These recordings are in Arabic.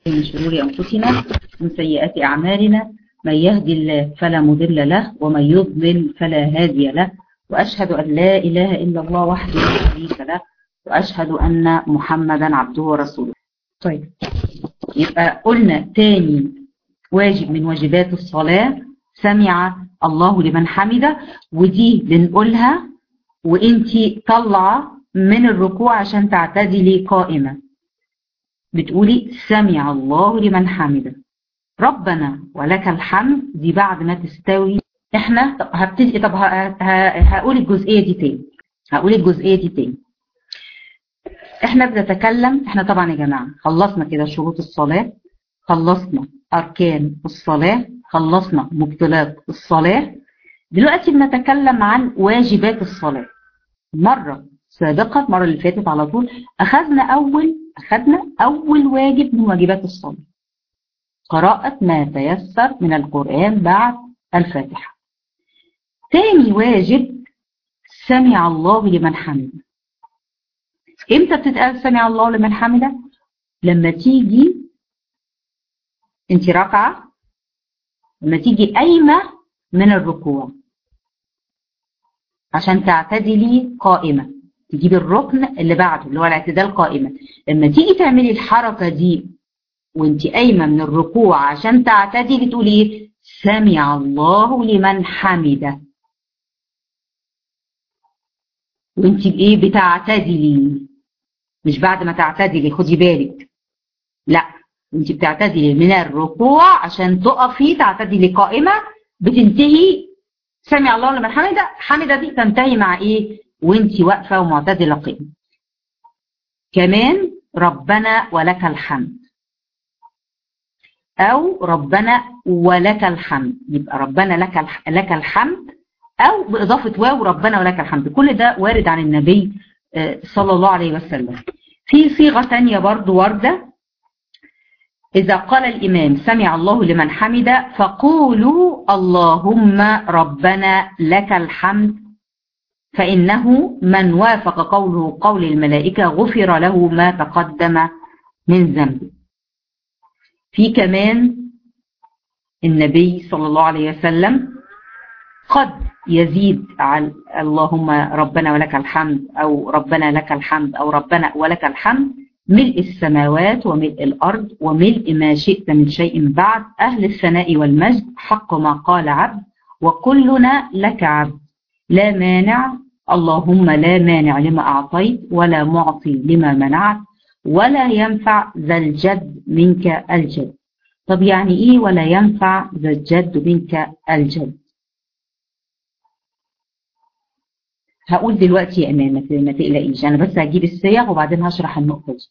من شرور أنفسنا من سيئات أعمالنا، من يهدي الله فلا مضل له ومن يضلل فلا هادي له، وأشهد أن لا إله إلا الله وحده لا شريك له، وأشهد أن محمدا عبده ورسوله. طيب، يبقى قلنا تاني واجب من واجبات الصلاة سمع الله لمن حمده، ودي بنقولها وانتي طالعة من الركوع عشان تعتدلي قائمة، بتقولي سمع الله لمن حمده. ربنا ولك الحمد دي بعد ما تستوي. احنا هبتدي. طب هقول الجزئية دي تاني. احنا بنتكلم، احنا طبعا يا جماعة خلصنا كده شروط الصلاة، خلصنا أركان الصلاة، خلصنا مبطلات الصلاة. دلوقتي بنتكلم عن واجبات الصلاة. مرة سابقة، المرة اللي فاتت على طول أخذنا أول واجب من واجبات الصلاة، قراءة ما تيسر من القرآن بعد الفاتحة. تاني واجب سمع الله لمن حمده. امتى بتتقال سمع الله لمن حمده؟ لما تيجي انت راكعة، لما تيجي قايمة من الركوع عشان تعتدلي قائمة، تجيبي الركن اللي بعده اللي هو الاعتدال قائمة. لما تيجي تعملي الحركة دي وانت قايمة من الركوع عشان تعتدلي، تقولي ايه؟ سمع الله لمن حمده. وانت بايه؟ بتعتدلي، مش بعد ما تعتدلي، خدي بالك، لا، انت بتعتدلي من الركوع عشان تقفي تعتدلي قائمة، بتنتهي سمع الله لمن حمده. حمده دي تنتهي مع ايه؟ وانت واقفة ومعتدلة قائمة. كمان ربنا ولك الحمد او ربنا ولك الحمد، يبقى ربنا لك الحمد او باضافة واو ربنا ولك الحمد. كل ده وارد عن النبي صلى الله عليه وسلم. في صيغة تانية برضو واردة، إذا قال الإمام سمع الله لمن حمده فقولوا اللهم ربنا لك الحمد، فإنه من وافق قوله قول الملائكة غفر له ما تقدم من ذنبه. في كمان النبي صلى الله عليه وسلم قد يزيد على اللهم ربنا ولك الحمد أو ربنا لك الحمد أو ربنا ولك الحمد ملء السماوات وملء الأرض وملء ما شئت من شيء بعد، أهل الثناء والمجد، حق ما قال عبد وكلنا لك عبد، لا مانع، اللهم لا مانع لما أعطيت ولا معطي لما منعت ولا ينفع ذا الجد منك الجد. طب يعني إيه ولا ينفع ذا الجد منك الجد؟ هقول دلوقتي يا إمام ما تقلقيش، أنا بس هجيب الصيغ وبعدين هشرح النقطة دي.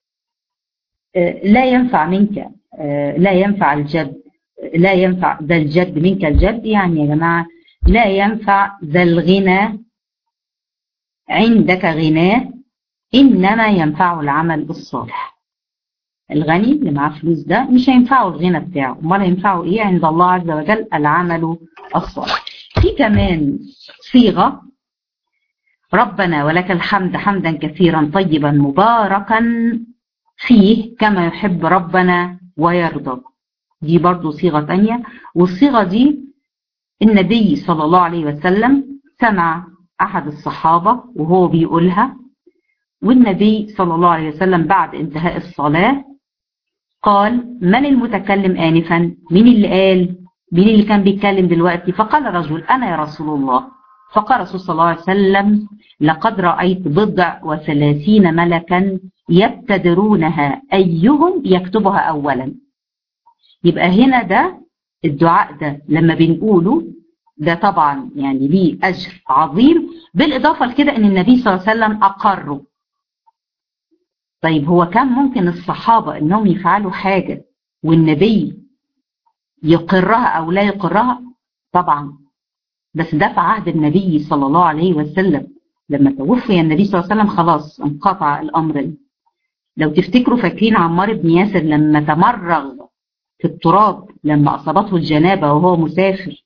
لا ينفع منك، لا ينفع الجد، لا ينفع ذا الجد منك الجد، يعني يا جماعة لا ينفع ذا الغنى عندك غناه، إنما ينفعه العمل الصالح. الغني اللي معاه فلوس ده مش هينفعه الغنى بتاعه، امال هينفعه ايه عند الله عز وجل؟ العمل الصالح. في كمان صيغة ربنا ولك الحمد حمدا كثيرا طيبا مباركا فيه كما يحب ربنا ويرضى، دي برضو صيغة تانية. والصيغة دي النبي صلى الله عليه وسلم سمع أحد الصحابة وهو بيقولها، والنبي صلى الله عليه وسلم بعد انتهاء الصلاة قال من المتكلم آنفا؟ مين اللي قال؟ مين اللي كان بيتكلم دلوقتي؟ فقال رجل أنا يا رسول الله. فقال رسول صلى الله عليه وسلم لقد رأيت 39 ملكا يبتدرونها أيهم يكتبها أولا. يبقى هنا ده الدعاء ده لما بنقوله ده طبعا يعني ليه أجر عظيم، بالإضافة لكده أن النبي صلى الله عليه وسلم أقره. طيب هو كان ممكن الصحابة أنهم يفعلوا حاجة والنبي يقرها أو لا يقرها؟ طبعا، بس ده في عهد النبي صلى الله عليه وسلم. لما توفي النبي صلى الله عليه وسلم خلاص انقطع الأمر. لو تفتكروا فاكرين عمار بن ياسر لما تمرغ في التراب لما أصابته الجنابة وهو مسافر،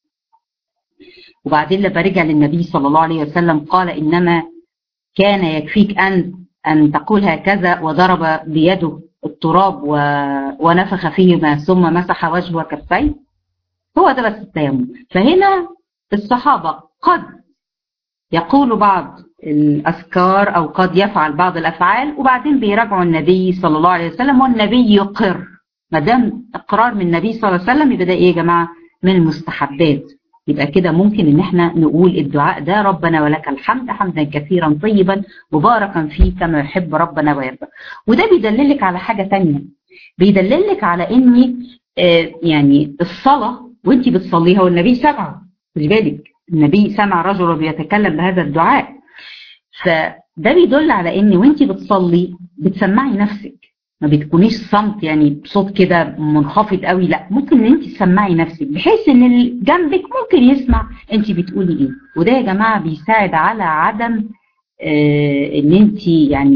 وبعدين لما رجع للنبي صلى الله عليه وسلم قال إنما كان يكفيك أن تقول هكذا، وضرب بيده التراب ونفخ فيهما ثم مسح وجهه وكفيه، هو ده بس التيمم. فهنا الصحابة قد يقول بعض الأذكار أو قد يفعل بعض الأفعال وبعدين بيراجعوا النبي صلى الله عليه وسلم، والنبي يقر. ما دام إقرار من النبي صلى الله عليه وسلم يبقى ده إيه يا جماعة؟ من المستحبات. يبقى كده ممكن إن احنا نقول الدعاء ده: ربنا ولك الحمد حمدا كثيرا طيبا مباركا فيه كما يحب ربنا ويرضى. وده بيدللك على حاجة تانية، بيدللك على إن يعني الصلاة وانت بتصليها والنبي سمع، خدي بالك النبي سمع رجل بيتكلم بهذا الدعاء، فده بيدل على ان وانت بتصلي بتسمعي نفسك، ما بتكونيش صمت يعني بصوت كده منخفض قوي، لا ممكن ان انت تسمعي نفسك بحيث ان اللي جنبك ممكن يسمع انت بتقولي ايه. وده يا جماعه بيساعد على عدم ان انت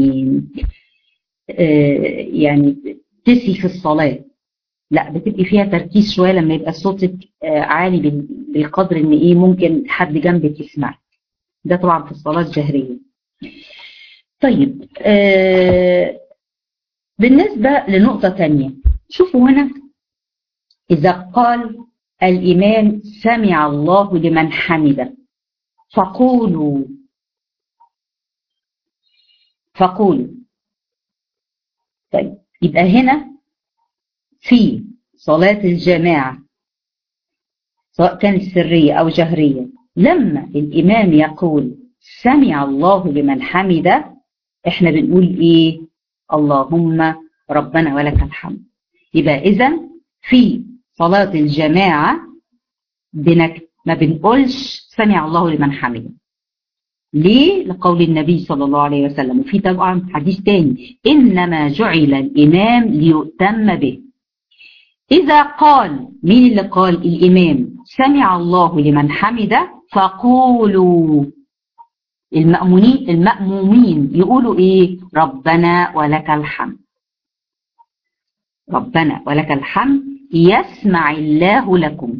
يعني تسي في الصلاه، لا بتبقي فيها تركيز شويه لما يبقى صوتك عالي بالقدر ان ايه ممكن حد جنبك يسمعك. ده طبعا في الصلاه الجهريه. طيب بالنسبه لنقطه ثانيه، شوفوا هنا اذا قال الامام سمع الله لمن حمده فقولوا طيب يبقى هنا في صلاة الجماعة سواء كانت سرية أو جهرية، لما الإمام يقول سمع الله لمن حمده إحنا بنقول إيه؟ اللهم ربنا ولك الحمد. يبقى إذن في صلاة الجماعة ما بنقولش سمع الله لمن حمده. ليه؟ لقول النبي صلى الله عليه وسلم. وفي طبعا حديث تاني: إنما جعل الإمام ليؤتم به. إذا قال، مين اللي قال؟ الإمام سمع الله لمن حمده فقولوا، المأمومين يقولوا إيه؟ ربنا ولك الحمد. ربنا ولك الحمد يسمع الله لكم.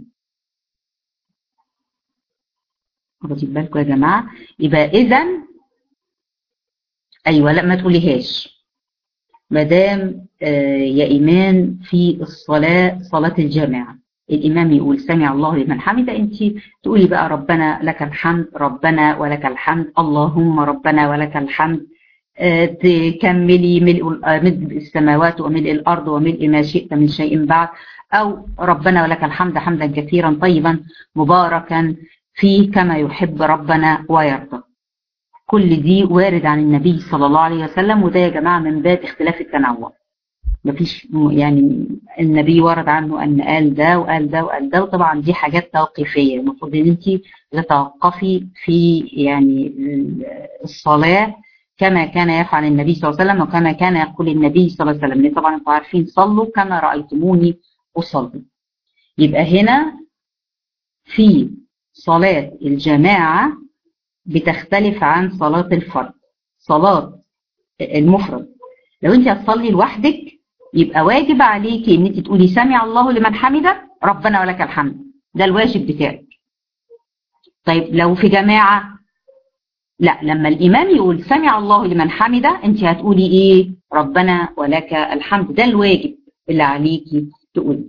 واخدين بالكم يا جماعة؟ يبقى إذن أيوة، لا ما تقوليهاش مدام يا إيمان في الصلاة، صلاة الجماعة الإمام يقول سمع الله لمن حمده، أنت تقولي بقى ربنا لك الحمد، ربنا ولك الحمد، اللهم ربنا ولك الحمد، تكملي ملء السماوات وملء الأرض وملء ما شئت من شيء بعد، أو ربنا ولك الحمد حمدا كثيرا طيبا مباركا فيه كما يحب ربنا ويرضى. كل دي وارد عن النبي صلى الله عليه وسلم، وده يا جماعة من باب اختلاف التنوع. مفيش يعني النبي ورد عنه أن قال ده وقال ده وقال ده، وطبعا دي حاجات توقيفية، المفروض ان انت تتوقفي في يعني الصلاة كما كان يفعل النبي صلى الله عليه وسلم وكما كان يقول النبي صلى الله عليه وسلم. طبعا انتم عارفين صلوا كما رأيتموني أصلي. يبقى هنا في صلاة الجماعة بتختلف عن صلاة الفرد. صلاة المفرد لو انت هتصلي لوحدك يبقى واجب عليكي ان انت تقولي سمع الله لمن حمده ربنا ولك الحمد، ده الواجب بتاعك. طيب لو في جماعة لا، لما الامام يقول سمع الله لمن حمده انت هتقولي ايه؟ ربنا ولك الحمد، ده الواجب اللي عليكي تقولي.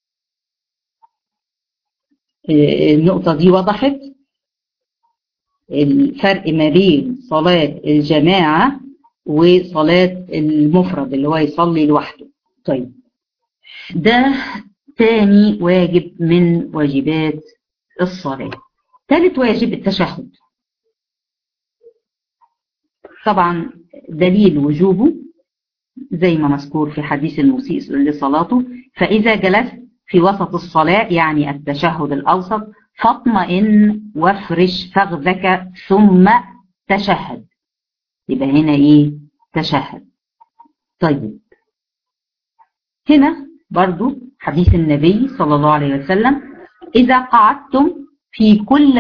النقطة دي وضحت الفرق ما بين صلاة الجماعة وصلاة المفرد اللي هو يصلي لوحده. طيب ده تاني واجب من واجبات الصلاة. ثالث واجب التشهد. طبعا دليل وجوبه زي ما مذكور في حديث المسيء لصلاته: فإذا جلست في وسط الصلاة يعني التشهد الأوسط فاطمئن وافرش فخذك ثم تشهد. يبقى هنا ايه؟ تشهد. طيب هنا برضو حديث النبي صلى الله عليه وسلم: إذا قعدتم في كل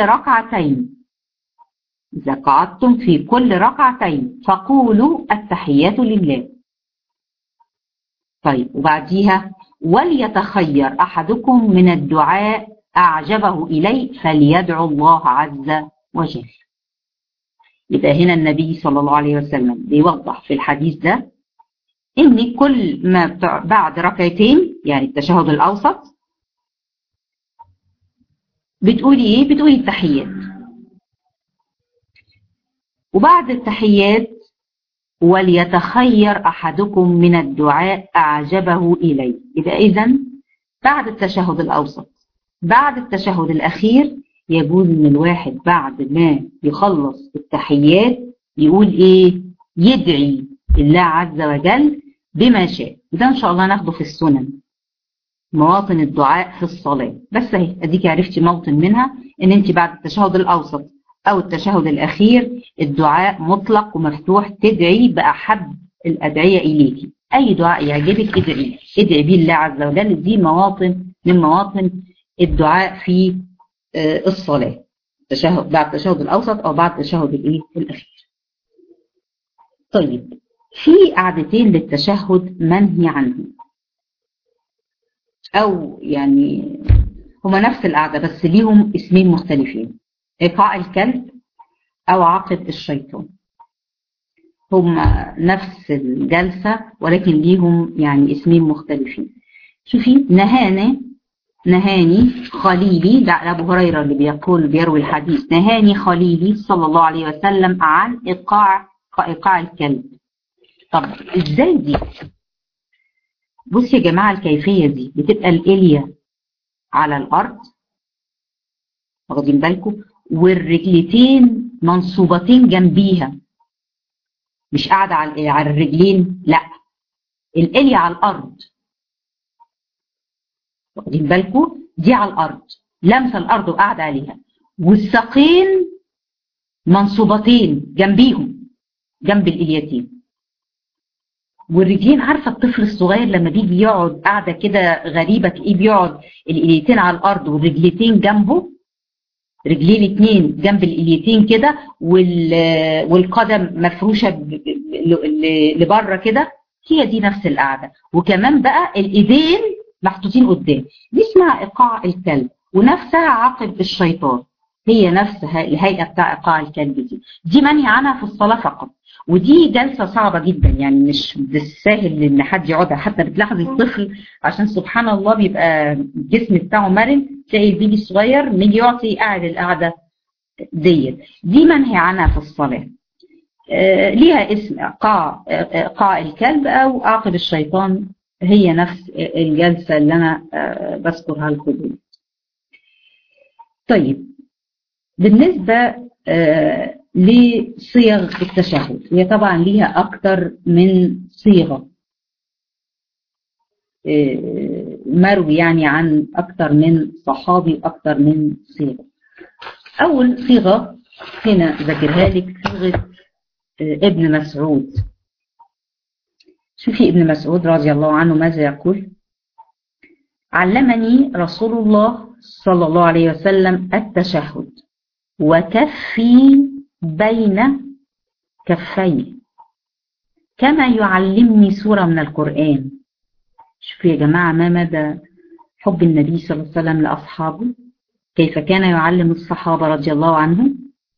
ركعتين فقولوا التحيات لله. طيب وبعديها: وليتخير أحدكم من الدعاء أعجبه إليه فليدعو الله عز وجل. يبقى هنا النبي صلى الله عليه وسلم بيوضح في الحديث ده إن كل ما بعد ركعتين يعني التشهد الأوسط بتقولي إيه؟ بتقولي التحيات. وبعد التحيات وليتخير أحدكم من الدعاء أعجبه إليه. يبقى إذن بعد التشهد الأوسط بعد التشهد الأخير يجوز إن الواحد بعد ما يخلص التحيات يقول إيه؟ يدعي الله عز وجل بما شاء. وده إن شاء الله ناخده في السنن، مواطن الدعاء في الصلاة. بس اهي اديكي عرفتي موطن منها، ان انت بعد التشهد الاوسط او التشهد الاخير الدعاء مطلق ومفتوح، تدعي باحب الادعية اليكي، اي دعاء يعجبك ادعي بيه الله عز وجل. دي مواطن من مواطن الدعاء في الصلاة، التشهد بعد التشهد الاوسط او بعد التشهد الاخير. طيب في قعدتين للتشهد منهي عنهم، او يعني هما نفس القعدة بس ليهم اسمين مختلفين، إيقاع الكلب او عقد الشيطان. هما نفس الجلسة ولكن ليهم يعني اسمين مختلفين. شوفي، نهاني خليلي، ده ابو هريرة اللي بيروي الحديث، نهاني خليلي صلى الله عليه وسلم عن إيقاع الكلب. طب ازاي دي؟ بصي يا جماعة، الكيفية دي بتبقى الإلية على الأرض، واخدين بالكم، والرجلتين منصوبتين جنبيها، مش قاعدة على الرجلين، لا، الإلية على الأرض، واخدين بالكم، دي على الأرض لمسة الأرض وقاعدة عليها، والساقين منصوبتين جنبيهم، جنب الإليتين، والرجلين، عارفة الطفل الصغير لما بيجي يقعد قاعدة كده غريبة تلاقيه بيقعد الإليتين على الأرض والرجلتين جنبه، رجليه الاثنين جنب الإليتين كده، والقدم مفروشة لبره كده، هي دي نفس القعدة. وكمان بقى الإيدين محطوطين قدام، دي اسمها إيقاع الكلب، ونفسها عقد الشيطان، هي نفسها الهيئة بتاع إيقاع الكلب دي منهي عنها في الصلاة فقط. ودي جلسة صعبة جدا، يعني مش بالسهل ان حد يقعدها، حتى بتلاحظي الطفل عشان سبحان الله بيبقى الجسم بتاعه مرن، تلاقي البيبي الصغير بيجي يعطي قاعد القعدة دي منهي عنها في الصلاة. ليها اسم إيقاع الكلب او عقد الشيطان، هي نفس الجلسة اللي انا بذكرها لكم. طيب بالنسبة لصيغ التشهد، هي طبعا ليها أكتر من صيغة، مروي يعني عن أكتر من صحابي وأكتر من صيغة. أول صيغة هنا ذكرها لك صيغة ابن مسعود. شوفي ابن مسعود رضي الله عنه ماذا يقول: علمني رسول الله صلى الله عليه وسلم التشهد وكفي بين كفي كما يعلمني سورة من القرآن. شوفوا يا جماعة ما مدى حب النبي صلى الله عليه وسلم لأصحابه، كيف كان يعلم الصحابة رضي الله عنهم،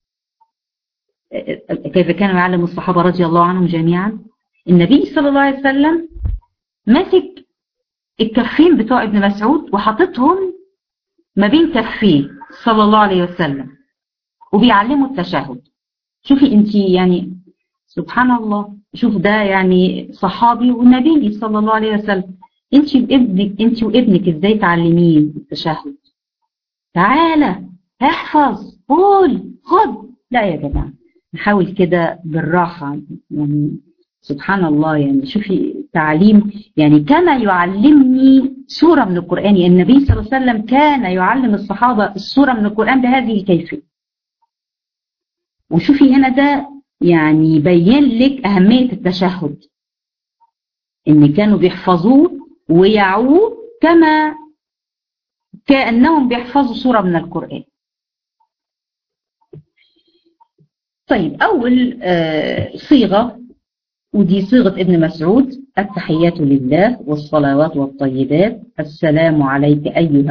كيف كان يعلم الصحابة رضي الله عنهم جميعا. النبي صلى الله عليه وسلم ماسك الكفين بتوع ابن مسعود وحطتهم ما بين كفيه صلى الله عليه وسلم وبيعلموا التشهد. شوفي انت يعني سبحان الله، شوف ده يعني صحابي والنبي صلى الله عليه وسلم، انت وابنك ازاي تعلمين التشهد؟ تعالى احفظ قول خد، لا يا جماعه نحاول كده بالراحه، يعني سبحان الله، يعني شوفي تعليم، يعني كما يعلمني سوره من القران، يعني النبي صلى الله عليه وسلم كان يعلم الصحابه السوره من القران بهذه الكيفيه. وشوفي هنا ده يعني يبين لك أهمية التشهد، إن كانوا بيحفظوه ويعوه كأنهم بيحفظوا سورة من القرآن. طيب أول صيغة، ودي صيغة ابن مسعود: التحيات لله والصلوات والطيبات، السلام عليك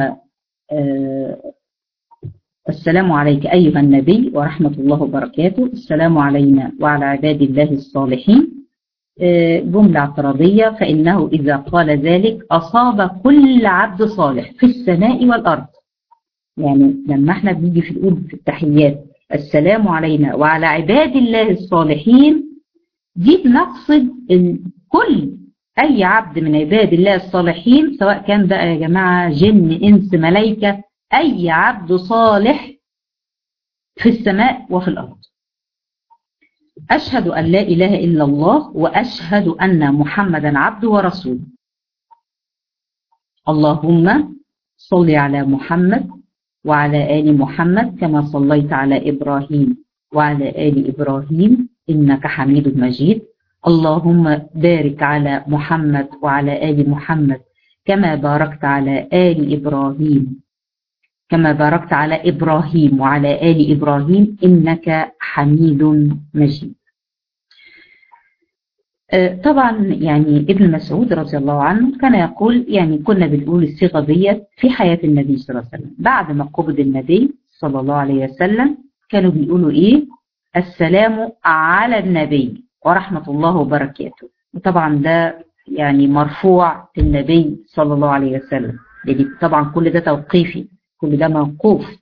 أيها النبي ورحمة الله وبركاته، السلام علينا وعلى عباد الله الصالحين. جملة اعتراضية، فإنه إذا قال ذلك أصاب كل عبد صالح في السماء والأرض. يعني لما احنا بنيجي في التحيات السلام علينا وعلى عباد الله الصالحين، دي بنقصد كل أي عبد من عباد الله الصالحين، سواء كان بقى يا جماعة جن إنس ملائكة، أي عبد صالح في السماء وفي الأرض. أشهد أن لا إله إلا الله وأشهد أن محمدا عبده ورسوله. اللهم صل على محمد وعلى آل محمد كما صليت على إبراهيم وعلى آل إبراهيم إنك حميد مجيد. اللهم بارك على محمد وعلى آل محمد كما باركت على إبراهيم وعلى آل إبراهيم إنك حميد مجيد. طبعا يعني ابن مسعود رضي الله عنه كان يقول، يعني كنا بنقول الصيغة ديت في حياة النبي صلى الله عليه وسلم. بعد ما قبض النبي صلى الله عليه وسلم كانوا بيقولوا إيه؟ السلام على النبي ورحمة الله وبركاته. وطبعا ده يعني مرفوع النبي صلى الله عليه وسلم، يعني طبعا كل ده توقيفي، كل ده موقوف،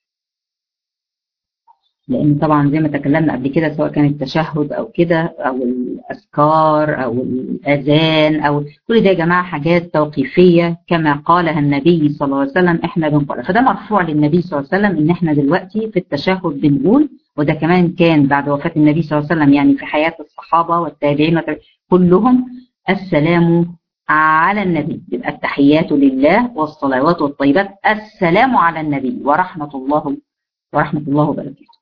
لأن طبعا زي ما تكلمنا قبل كده سواء كان التشهد أو كده أو الأذكار أو الأذان أو كل ده يا جماعة حاجات توقيفية كما قالها النبي صلى الله عليه وسلم احنا بنقولها. فده مرفوع للنبي صلى الله عليه وسلم إن احنا دلوقتي في التشهد بنقول، وده كمان كان بعد وفاة النبي صلى الله عليه وسلم يعني في حياة الصحابة والتابعين كلهم السلام على النبي. يبقى التحيات لله والصلوات والطيبات السلام على النبي ورحمة الله وبركاته.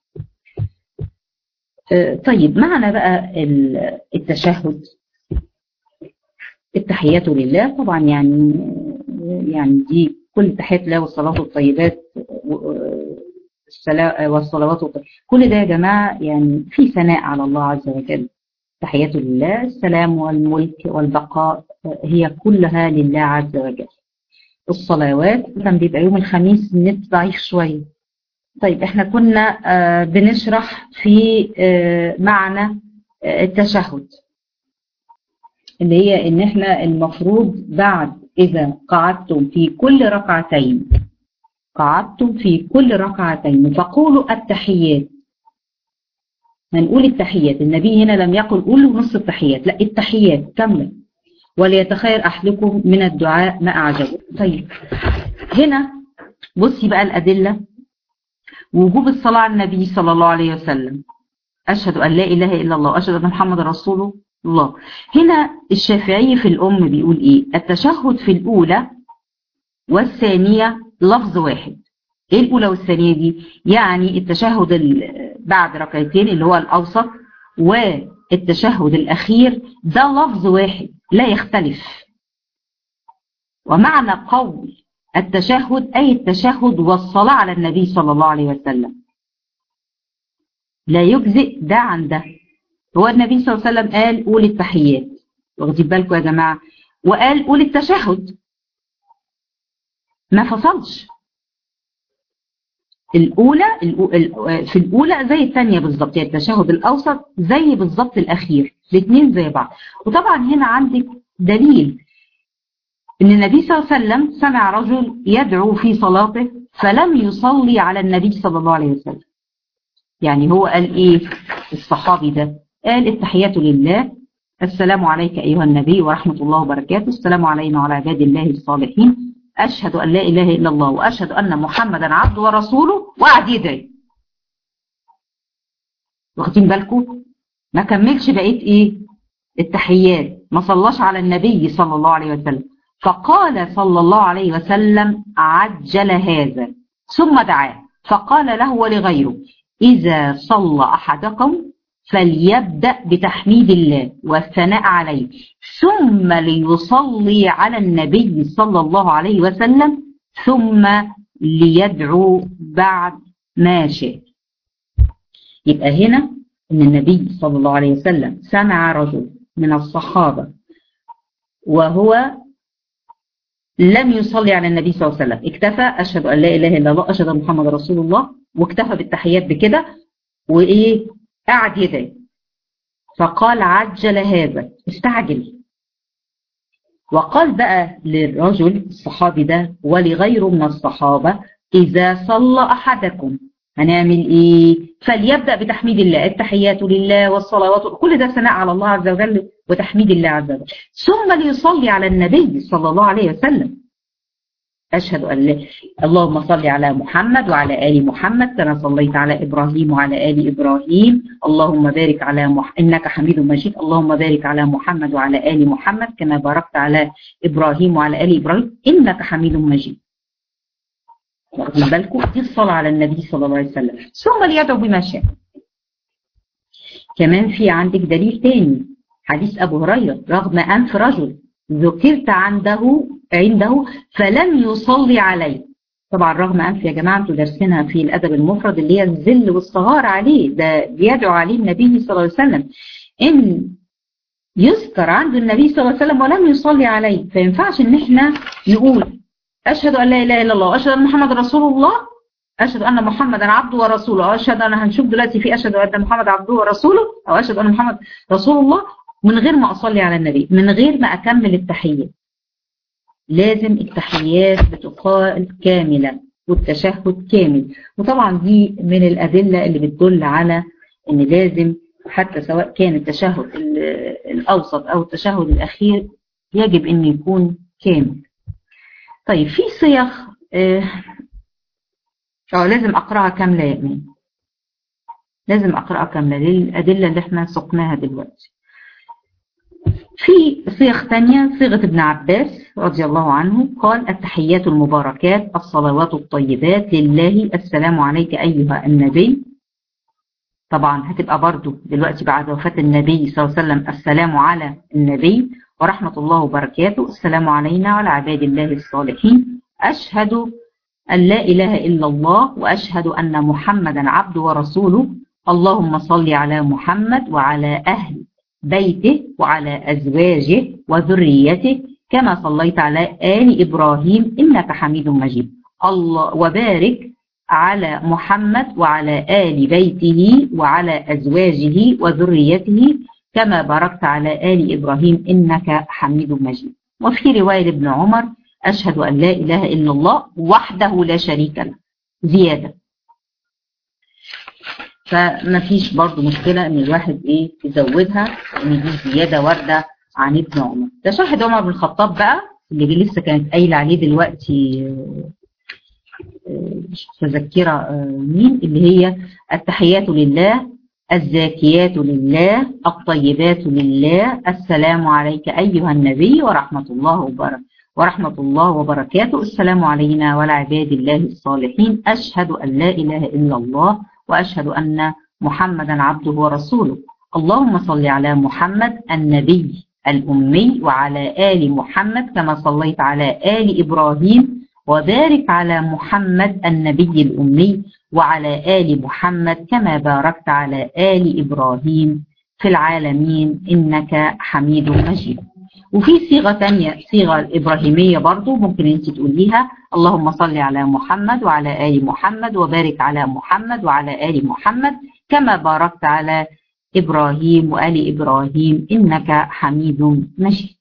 طيب معنا بقى التشهد، التحيات لله طبعا يعني دي كل التحيات لله والصلوات والطيبات والصلوات والطيبات، كل ده يا جماعة يعني في ثناء على الله عز وجل. تحيات لله، السلام والملك والبقاء هي كلها لله عز وجل. الصلوات كان بيبقى يوم الخميس النت ضعيف شوية. طيب احنا كنا بنشرح في معنى التشهد، اللي هي ان احنا المفروض بعد اذا قعدتم في كل ركعتين فقولوا التحيات. هنقول التحيات، النبي هنا لم يقل قولوا نص التحيات، لا التحيات كاملة. وليتخير احدكم من الدعاء ما اعجبه. طيب هنا بصي بقى الادله. وجوب الصلاة على النبي صلى الله عليه وسلم، أشهد أن لا إله إلا الله أشهد أن محمد رسول الله. هنا الشافعي في الأم بيقول إيه؟ التشهد في الأولى والثانية لفظ واحد. إيه الأولى والثانية دي؟ يعني التشهد بعد ركعتين اللي هو الأوسط والتشهد الأخير ده لفظ واحد لا يختلف. ومعنى قول التشهد أي التشهد والصلاة على النبي صلى الله عليه وسلم، لا يجزئ ده عن ده. هو النبي صلى الله عليه وسلم قال قول التحيات، واخدين بالكم يا جماعة، وقال قول التشهد، ما فصلش. الأولى في الأولى زي الثانية بالظبط، يعني التشهد الأوسط زي بالظبط الأخير، الاثنين زي بعض. وطبعا هنا عندك دليل إن النبي صلى الله عليه وسلم سمع رجل يدعو في صلاته فلم يصلي على النبي صلى الله عليه وسلم. يعني هو قال إيه الصحابي ده؟ قال التحيات لله، السلام عليك أيها النبي ورحمة الله وبركاته، السلام علينا وعلى عباد الله الصالحين، أشهد أن لا إله إلا الله وأشهد أن محمدا عبده ورسوله، وقعد يدعي. واخدين بالكم؟ ما كملش بقيت إيه التحيات، ما صلاش على النبي صلى الله عليه وسلم. فقال صلى الله عليه وسلم عجل هذا ثم دعاه فقال له ولغيره إذا صلى أحدكم فليبدأ بتحميد الله والثناء عليه ثم ليصلي على النبي صلى الله عليه وسلم ثم ليدعو بعد ما شاء. يبقى هنا إن النبي صلى الله عليه وسلم سمع رجل من الصحابة وهو لم يصلي على النبي صلى الله عليه وسلم، اكتفى أشهد أن لا إله إلا الله أشهد أن محمد رسول الله، واكتفى بالتحيات بكده، وإيه قعد يدعي. فقال عجل هذا، استعجل. وقال بقى للرجل الصحابي ده ولغيره من الصحابة: إذا صلى أحدكم هنعمل إيه؟ فليبدأ بتحميد الله، التحيات لله والصلوات، كل ده ثناء على الله عز وجل وتحميد الله عز وجل، ثم ليصلي على النبي صلى الله عليه وسلم. أشهد أن لا، اللهم صل على محمد وعلى آل محمد كما صليت على إبراهيم وعلى آل إبراهيم، اللهم بارك على إنك حميد مجيد، اللهم بارك على محمد وعلى آل محمد كما باركت على إبراهيم وعلى آل إبراهيم إنك حميد مجيد. واخدين بالكم؟ دي الصلاة على النبي صلى الله عليه وسلم، ثم ليدعو بما شاء. كمان في عندك دليل تاني، حديث أبو هريرة: رغم أنف رجل ذكرت عنده فلم يصلي عليه. طبعا رغم أنف يا جماعة انتوا دارسينها في الأدب المفرد، اللي هي الذل والصغار عليه، ده بيدعو عليه النبي صلى الله عليه وسلم إن يذكر عند النبي صلى الله عليه وسلم ولم يصلي عليه. فينفعش إن احنا نقول أشهد أن لا إله إلا الله، أشهد أن محمد رسول الله، أشهد أن محمدا عبده ورسوله، أو أشهد أن، هنشوف دلوقتي في أشهد أن محمد عبده ورسوله، أو أشهد أن محمد رسول الله، من غير ما أصلي على النبي، من غير ما أكمل التحية. لازم التحيات بتقال كاملة والتشهد كامل. وطبعا دي من الأدلة اللي بتدل على إن لازم حتى سواء كان التشهد الأوسط أو التشهد الأخير يجب أن يكون كامل. طيب في صيغ لازم أقرأها كاملة يا إيمان، لازم أقرأها كاملة للأدلة اللي احنا سقناها دلوقتي. في صيغ تانية، صيغة ابن عباس رضي الله عنه قال: التحيات المباركات الصلوات الطيبات لله، السلام عليك أيها النبي. طبعا هتبقى برضو دلوقتي بعد وفاة النبي صلى الله عليه وسلم: السلام على النبي ورحمة الله وبركاته، السلام علينا وعلى عباد الله الصالحين، أشهد أن لا إله إلا الله وأشهد أن محمدا عبده ورسوله، اللهم صل على محمد وعلى أهل بيته وعلى أزواجه وذريته كما صليت على آل إبراهيم إنك حميد مجيد، الله وبارك على محمد وعلى آل بيته وعلى أزواجه وذريته كما باركت على آل إبراهيم إنك حميد مجيد. وفي رواية ابن عمر: أشهد أن لا إله إلا الله وحده لا شريك له، زيادة. فما فيش برضو مشكلة ان الواحد يزودها، ان دي زيادة واردة عن ابن عمر. ده شاهد عمر بن الخطاب بقى اللي لسه كانت قايله عليه دلوقتي، مش متذكرة مين، اللي هي: التحيات لله، الزاكيات لله، الطيبات لله، السلام عليك أيها النبي ورحمة الله وبركاته، السلام علينا وعلى عباد الله الصالحين، أشهد أن لا إله إلا الله وأشهد أن محمدا عبده ورسوله، اللهم صل على محمد النبي الأمي وعلى آل محمد كما صليت على آل إبراهيم، وبارك على محمد النبي الأمي وعلى آل محمد كما باركت على آل إبراهيم في العالمين إنك حميد مجيد. وفي صيغة تانية، صيغة الإبراهيمية برضو ممكن انت تقوليها: اللهم صل على محمد وعلى آل محمد وبارك على محمد وعلى آل محمد كما باركت على إبراهيم وآل إبراهيم إنك حميد مجيد.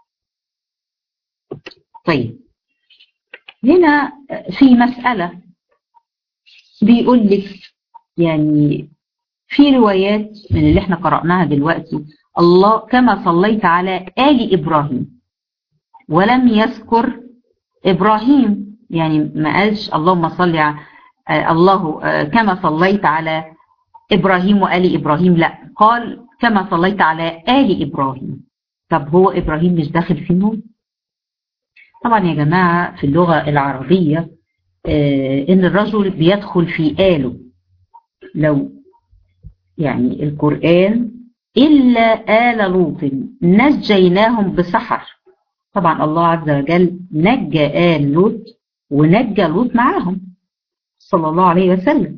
طيب هنا في مسألة بيقول لك، يعني في روايات من اللي احنا قرأناها دلوقتي: الله كما صليت على آل إبراهيم، ولم يذكر إبراهيم، يعني ما قالش اللهم صل على الله كما صليت على إبراهيم وآل إبراهيم، لا، قال كما صليت على آل إبراهيم. طب هو إبراهيم مش داخل فيهم؟ طبعا يا جماعة في اللغة العربية إن الرجل بيدخل في آله، لو يعني القرآن: إلا آل لوط نجيناهم بسحر. طبعا الله عز وجل نجى آل لوط ونجى لوط معاهم صلى الله عليه وسلم.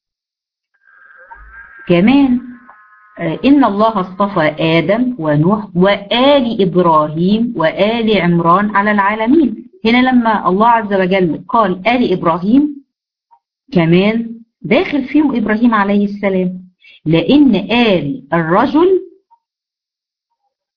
كمان إن الله اصطفى آدم ونوح وآل إبراهيم وآل عمران على العالمين. هنا لما الله عز وجل قال آل إبراهيم كمان داخل فيهم إبراهيم عليه السلام، لأن آل الرجل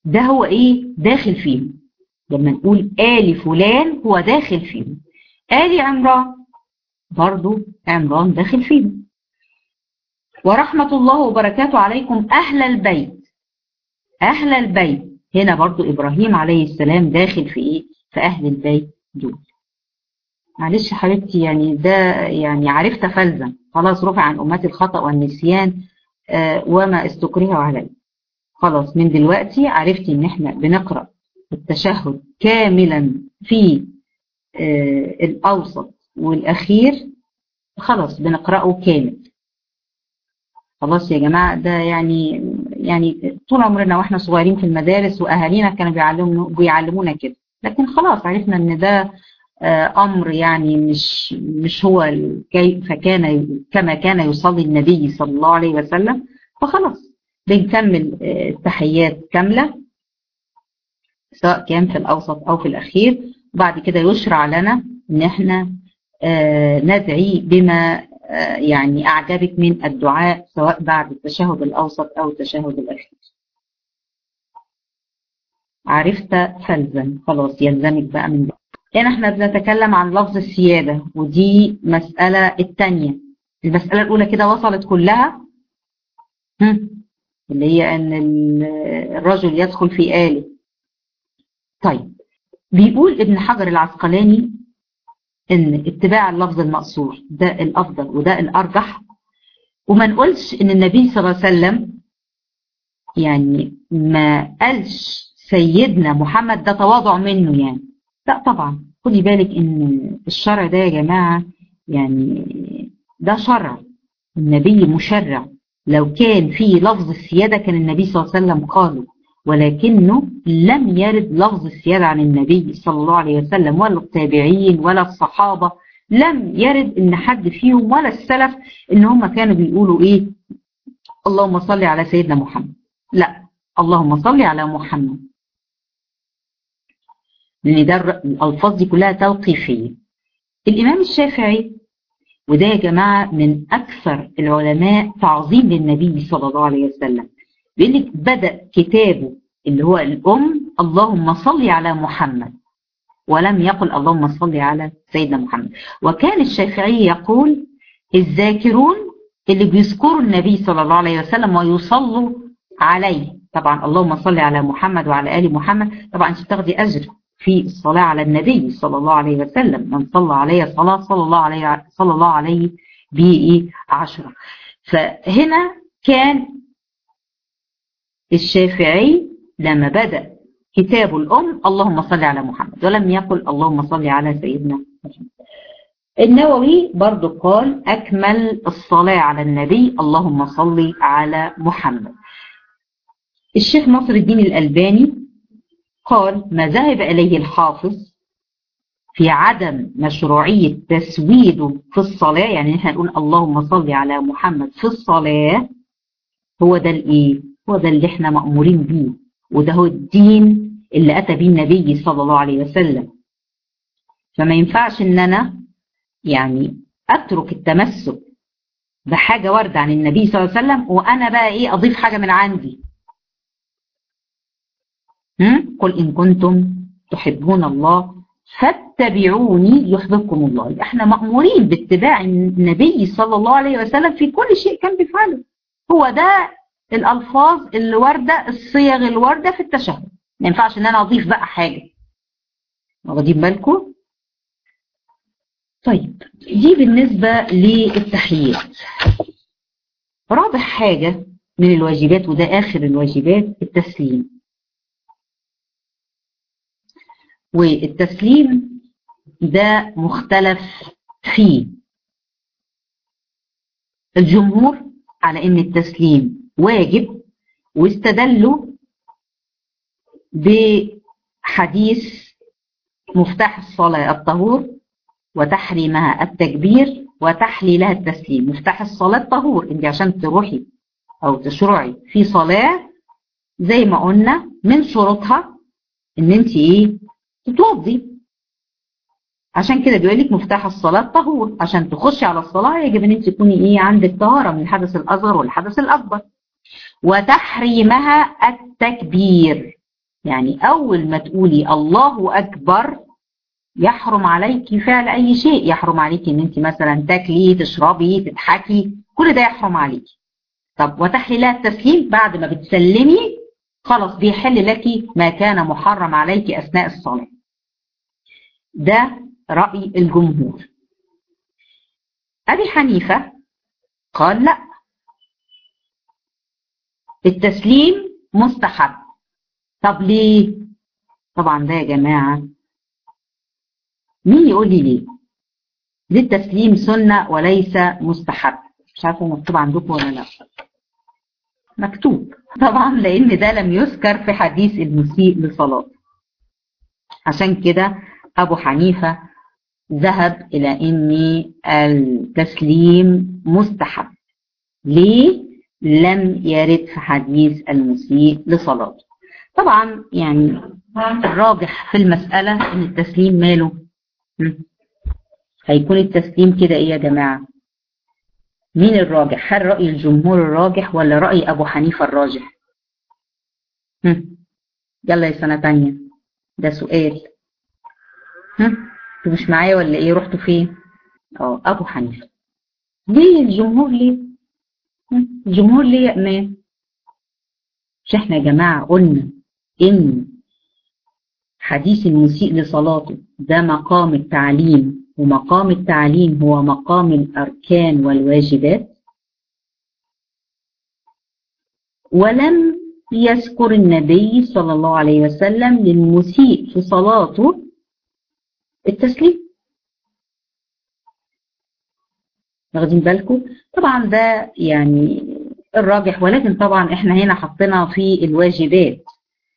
ده هو ايه؟ داخل فيهم. لما نقول آل فلان هو داخل فيهم. آل عمران برضو عمران داخل فيهم. ورحمة الله وبركاته عليكم أهل البيت. أهل البيت هنا برضو إبراهيم عليه السلام داخل في إيه؟ في أهل البيت دول. معلش يا حبيبتي، يعني ده يعني عرفت فلزم، خلاص رفع عن أمتي الخطأ والنسيان وما استكره عليه. خلاص من دلوقتي عرفتي إن إحنا بنقرأ التشهد كاملا في الأوسط والأخير، خلاص بنقرأه كامل. خلاص يا جماعة، ده يعني طول عمرنا واحنا صغيرين في المدارس واهالينا كانوا بيعلمونا كده، لكن خلاص عرفنا ان ده امر يعني مش هو كيف كان كما كان يصلي النبي صلى الله عليه وسلم. فخلاص بنكمل التحيات كاملة سواء كان في الاوسط او في الاخير. بعد كده يشرع لنا ان احنا ندعي بما يعني أعجبك من الدعاء سواء بعد التشهد الأوسط أو التشهد الأخير. عرفت فلزم، خلاص يلزمك بقى من ده. هنا احنا بنتكلم عن لفظ السيادة، ودي مسألة التانية. المسألة الأولى كده وصلت كلها، اللي هي أن الرجل يدخل في آله. طيب بيقول ابن حجر العسقلاني ان اتباع اللفظ المقصور ده الافضل وده الارجح، وما نقولش ان النبي صلى الله عليه وسلم يعني ما قالش سيدنا محمد ده تواضع منه يعني، لا طبعا. خدي بالك ان الشرع ده يا جماعه يعني ده شرع، النبي مشرع. لو كان في لفظ السياده كان النبي صلى الله عليه وسلم قاله، ولكنه لم يرد لفظ السيادة عن النبي صلى الله عليه وسلم ولا التابعين ولا الصحابة. لم يرد ان حد فيهم ولا السلف ان هم كانوا بيقولوا ايه اللهم صل على سيدنا محمد، لا اللهم صل على محمد، لان ده الالفاظ دي كلها توقيفية. الامام الشافعي وده يا جماعة من اكثر العلماء تعظيم للنبي صلى الله عليه وسلم، بيقول لك بدأ كتابه اللي هو اللهم صل على محمد، ولم يقل اللهم صل على سيدنا محمد. وكان الشافعي يقول الذاكرون اللي بيذكروا النبي صلى الله عليه وسلم ويصلوا عليه، طبعا اللهم صل على محمد وعلى آل محمد، طبعا انت تاخدي أجر في الصلاة على النبي صلى الله عليه وسلم، من صلى عليه صلاة صلى الله عليه به 10. فهنا كان الشافعي لما بدأ كتاب اللهم صل على محمد ولم يقل اللهم صل على سيدنا محمد. النووي برضو قال أكمل الصلاة على النبي اللهم صل على محمد. الشيخ ناصر الدين الألباني قال ما ذهب إليه الحافظ في عدم مشروعية تسويده في الصلاة، يعني احنا نقول اللهم صل على محمد في الصلاة، هو ده الايه؟ هو ده اللي احنا مأمورين بيه، وده هو الدين اللي أتى به النبي صلى الله عليه وسلم. فما ينفعش ان انا يعني اترك التمسك بحاجة واردة عن النبي صلى الله عليه وسلم وانا بقى ايه اضيف حاجة من عندي. قل ان كنتم تحبون الله فاتبعوني يحببكم الله. يبقى احنا مأمورين باتباع النبي صلى الله عليه وسلم في كل شيء كان بيفعله. هو ده الألفاظ اللي واردة، الصيغ الواردة في التشهد، ما ينفعش ان انا اضيف بقى حاجة. واخدين بالكم؟ طيب دي بالنسبة للتحيات. رابع حاجة من الواجبات وده آخر الواجبات التسليم. والتسليم ده مختلف فيه. الجمهور على ان التسليم واجب، واستدلوا بحديث مفتاح الصلاة الطهور وتحريمها التكبير وتحليلها التسليم. مفتاح الصلاة الطهور، انت عشان تروحي او تشرعي في صلاة زي ما قلنا من شروطها ان انت ايه؟ تتوضي. عشان كده بيقول لك مفتاح الصلاة طهور، عشان تخشي على الصلاة يجب ان انت تكوني ايه؟ عندك طهارة من الحدث الاصغر والحدث الاكبر. وتحريمها التكبير، يعني أول ما تقولي الله أكبر يحرم عليك فعل أي شيء، يحرم عليك إن أنت مثلا تاكلي تشربي تضحكي، كل ده يحرم عليك. طب وتحليل التسليم بعد ما بتسلمي خلاص بيحل لك ما كان محرم عليك أثناء الصلاة. ده رأي الجمهور. أبي حنيفة قال لا، التسليم مستحب. طب ليه؟ طبعا ده يا جماعة مين يقول لي ليه؟ ليه التسليم سنة وليس مستحب؟ مش عارفة مكتوب عندكم ولا لا؟ مكتوب طبعا، لأن ده لم يذكر في حديث المسيء لصلاة. عشان كده أبو حنيفة ذهب إلى أن التسليم مستحب. ليه؟ لم يرد في حديث المسيء لصلاته. طبعا يعني الراجح في المسألة أن التسليم ماله؟ هيكون التسليم كده إيه يا جماعة؟ مين الراجح؟ هل رأي الجمهور الراجح ولا رأي أبو حنيفة الراجح؟ يلا يا سنة تانية، ده سؤال. انتوا مش معايا ولا ايه؟ رحتوا فين؟ أبو حنيفة. ليه الجمهور ليه؟ الجمهور ليه يا إمام؟ مش احنا يا جماعة قلنا إن حديث المسيء لصلاته ده مقام التعليم، ومقام التعليم هو مقام الأركان والواجبات. ولم يذكر النبي صلى الله عليه وسلم للمسيء في صلاته التسليم. واخدين بالكم؟ طبعا ده يعني الراجح، ولكن طبعا احنا هنا حطينا في الواجبات.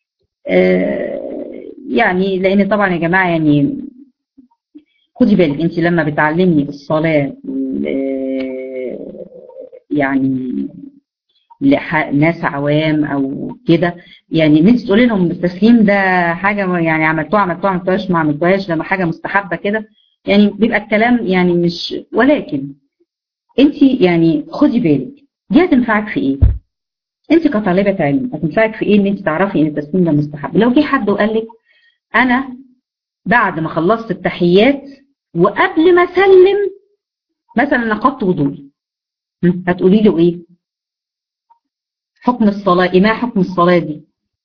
يعني لان طبعا يا جماعه يعني خدي بالك انت لما بتعلمي الصلاه يعني لناس عوام او كده، يعني ان انت تقولي لهم التسليم ده حاجه يعني عملتوهاش ما عملتوهاش، لما حاجه مستحبه كده يعني بيبقى الكلام يعني مش. ولكن انت يعني خدي بالك دي هتنفعك في ايه؟ انت كطالبه علم هتنفعك في ايه ان انت تعرفي ان التسليم ده مستحب؟ لو جه حد وقال لك انا بعد ما خلصت التحيات وقبل ما اسلم مثلا نقضت وضوئي، هتقولي له ايه؟ حكم الصلاه ايه؟ ما حكم الصلاه دي؟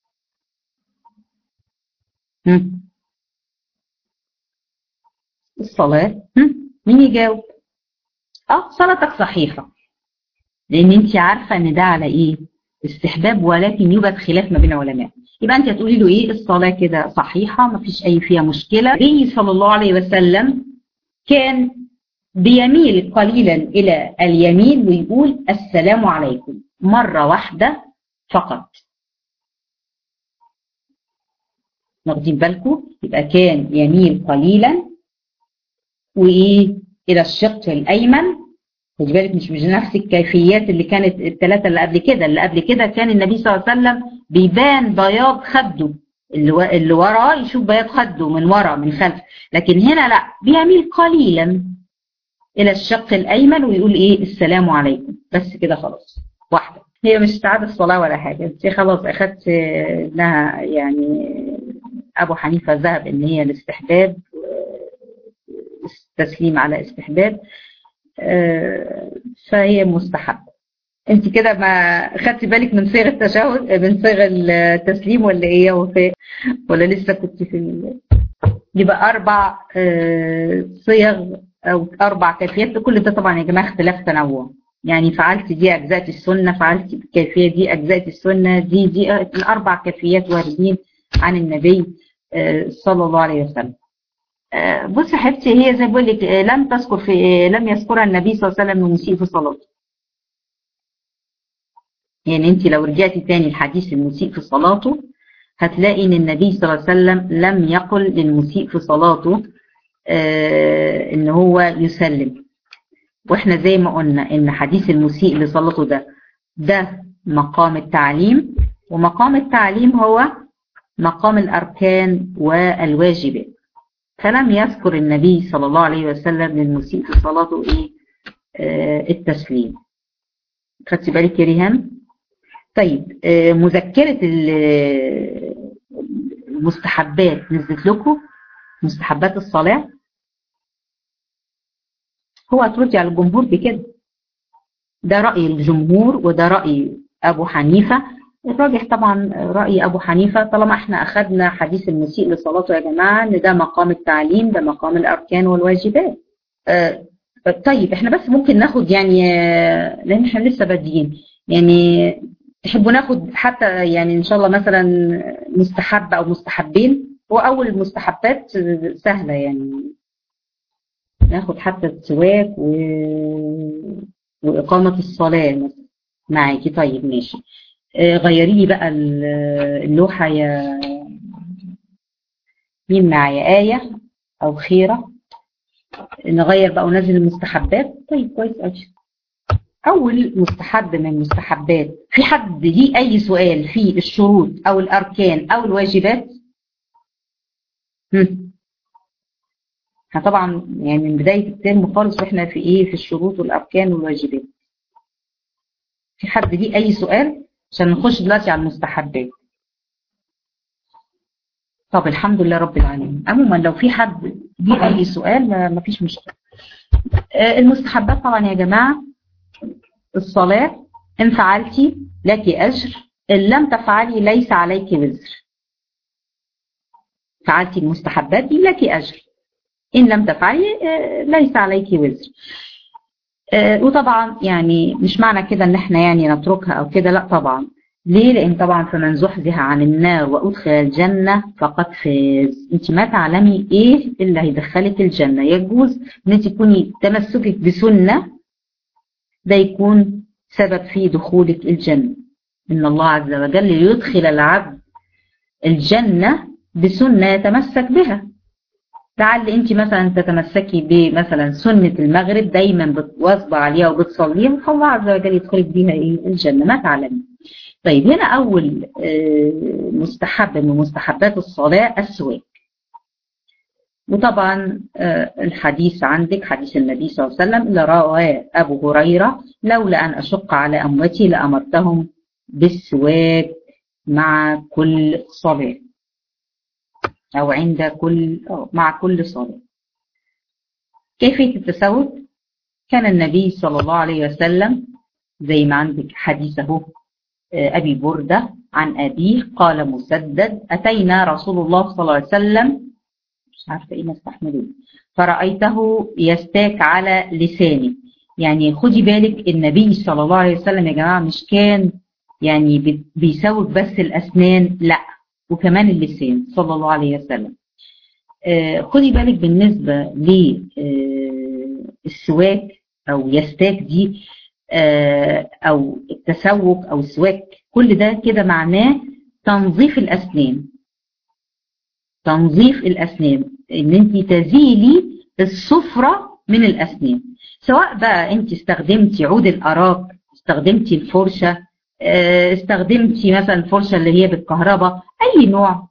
الصلاه مين يجاوب؟ صلاتك صحيحه، لان انت عارفه ان ده على ايه؟ استحباب، ولكن يوجد خلاف ما بين العلماء. يبقى انت هتقولي له ايه؟ الصلاه كده صحيحه ما فيش اي فيها مشكله. النبي صلى الله عليه وسلم كان بيميل قليلا الى اليمين ويقول السلام عليكم مره واحده فقط. واخدين بالكم؟ يبقى كان يميل قليلا وايه الى الشق الايمن. خدي بالك مش نفس الكيفيات اللي كانت الثلاثه اللي قبل كده. اللي قبل كده كان النبي صلى الله عليه وسلم بيبان بياض خده، اللي وراه يشوف بياض خده من ورا من خلف. لكن هنا لا، بيميل قليلا الى الشق الايمن ويقول ايه؟ السلام عليكم. بس كده خلاص، واحده. هي مش استعاده الصلاه ولا حاجه، انت خلاص اخدت انها يعني ابو حنيفه ذهب ان هي الاستحباب، التسليم على استحباب، فهي مستحبه. انت كده ما خدتي بالك من صيغ التشهد، من صيغ التسليم ولا ايه يا وفاء؟ ولا لسه كنت في يبقى 4 صيغ او 4 كيفيات. كل ده طبعا يا جماعه اختلاف تنوع، يعني فعلت دي اجزاء السنه، فعلت الكيفيه دي اجزاء السنه، دي ال4 كيفيات واردين عن النبي صلى الله عليه وسلم. بصي يا حبيبتي، هي زي ما بقول لك لم يذكرها النبي صلى الله عليه وسلم المسيء في صلاته. يعني انت لو رجعتي تاني الحديث المسيء في صلاته هتلاقي ان النبي صلى الله عليه وسلم لم يقل للمسيء في صلاته ان هو يسلم. واحنا زي ما قلنا ان حديث المسيء لصلاته ده مقام التعليم، ومقام التعليم هو مقام الاركان والواجبات. فلم يذكر النبي صلى الله عليه وسلم للمسيء في صلاته ايه؟ التسليم. خدتي بالك يا ريهام؟ طيب مذكرة المستحبات نزلت لكم؟ مستحبات الصلاة؟ هو هتردي على الجمهور بكده، ده رأي الجمهور وده رأي أبو حنيفة. الراجح طبعا رأي أبو حنيفة، طالما احنا أخذنا حديث المسيء لصلاته يا جماعة إن ده مقام التعليم، ده مقام الأركان والواجبات. طيب احنا بس ممكن ناخد يعني لأن احنا لسه بادئين، يعني تحبوا ناخد حتى يعني إن شاء الله مثلا مستحب أو مستحبين؟ هو أول المستحبات سهلة، يعني ناخد حتى السواك وإقامة الصلاة مثلا معاكي. طيب ماشي. غيري لي بقى اللوحة يا مين معايا، آية أو خيرة، نغير بقى وننزل المستحبات. طيب كويس أوي. أول مستحب من المستحبات، في حد ليه أي سؤال في الشروط أو الأركان أو الواجبات؟ طبعا يعني من بداية الترم خالص واحنا في إيه، في الشروط والأركان والواجبات. في حد ليه أي سؤال عشان نخش دلوقتي على المستحبات؟ طب الحمد لله رب العالمين. عموما لو في حد ليه أي سؤال مفيش مشكلة. المستحبات طبعا يا جماعة، الصلاة إن فعلتي لك أجر، إن لم تفعلي ليس عليك وزر. فعلتي المستحبات دي لك أجر، إن لم تفعلي ليس عليك وزر. وطبعا يعني مش معنى كده ان احنا يعني نتركها او كده، لا طبعا. ليه؟ لان طبعا فمن زحزح عن النار وادخل الجنه فقد فاز. انت ما تعلمي ايه اللي هيدخلك الجنه. يجوز ان انت تكوني تمسكك بسنه ده يكون سبب في دخولك الجنه. ان الله عز وجل يدخل العبد الجنه بسنه يتمسك بها. لعل انت مثلا تتمسكي بمثلا سنة المغرب دايما بتواظبي عليها وبتصليها، فالله عز وجل يدخلك بيها ايه الجنة ما تعلمي. طيب هنا اول مستحب من مستحبات الصلاة السواك. وطبعا الحديث عندك حديث النبي صلى الله عليه وسلم اللي رواه ابو هريرة: لولا ان اشق على امتي لامرتهم بالسواك مع كل صلاة، أو عند كل مع كل صلاة. كيفية التسوق؟ كان النبي صلى الله عليه وسلم زي ما عندك حديثه أبي بردة عن أبيه قال مسدد: أتينا رسول الله صلى الله عليه وسلم، مش عارفة إيه نستحمله، فرأيته يستاك على لسانه. يعني خدي بالك النبي صلى الله عليه وسلم يا جماعة مش كان يعني بيسوق بس الأسنان، لا، وكمان اللسان صلى الله عليه وسلم. خدي بالك بالنسبة للسواك أو يستاك دي أو التسوك أو السواك، كل ده كده معناه تنظيف الأسنان. تنظيف الأسنان إن أنت تزيلي الصفرة من الأسنان، سواء بقى أنت استخدمتي عود الأراك، استخدمتي الفرشة، استخدمتي مثلا الفرشة اللي هي بالكهرباء، أي نوع.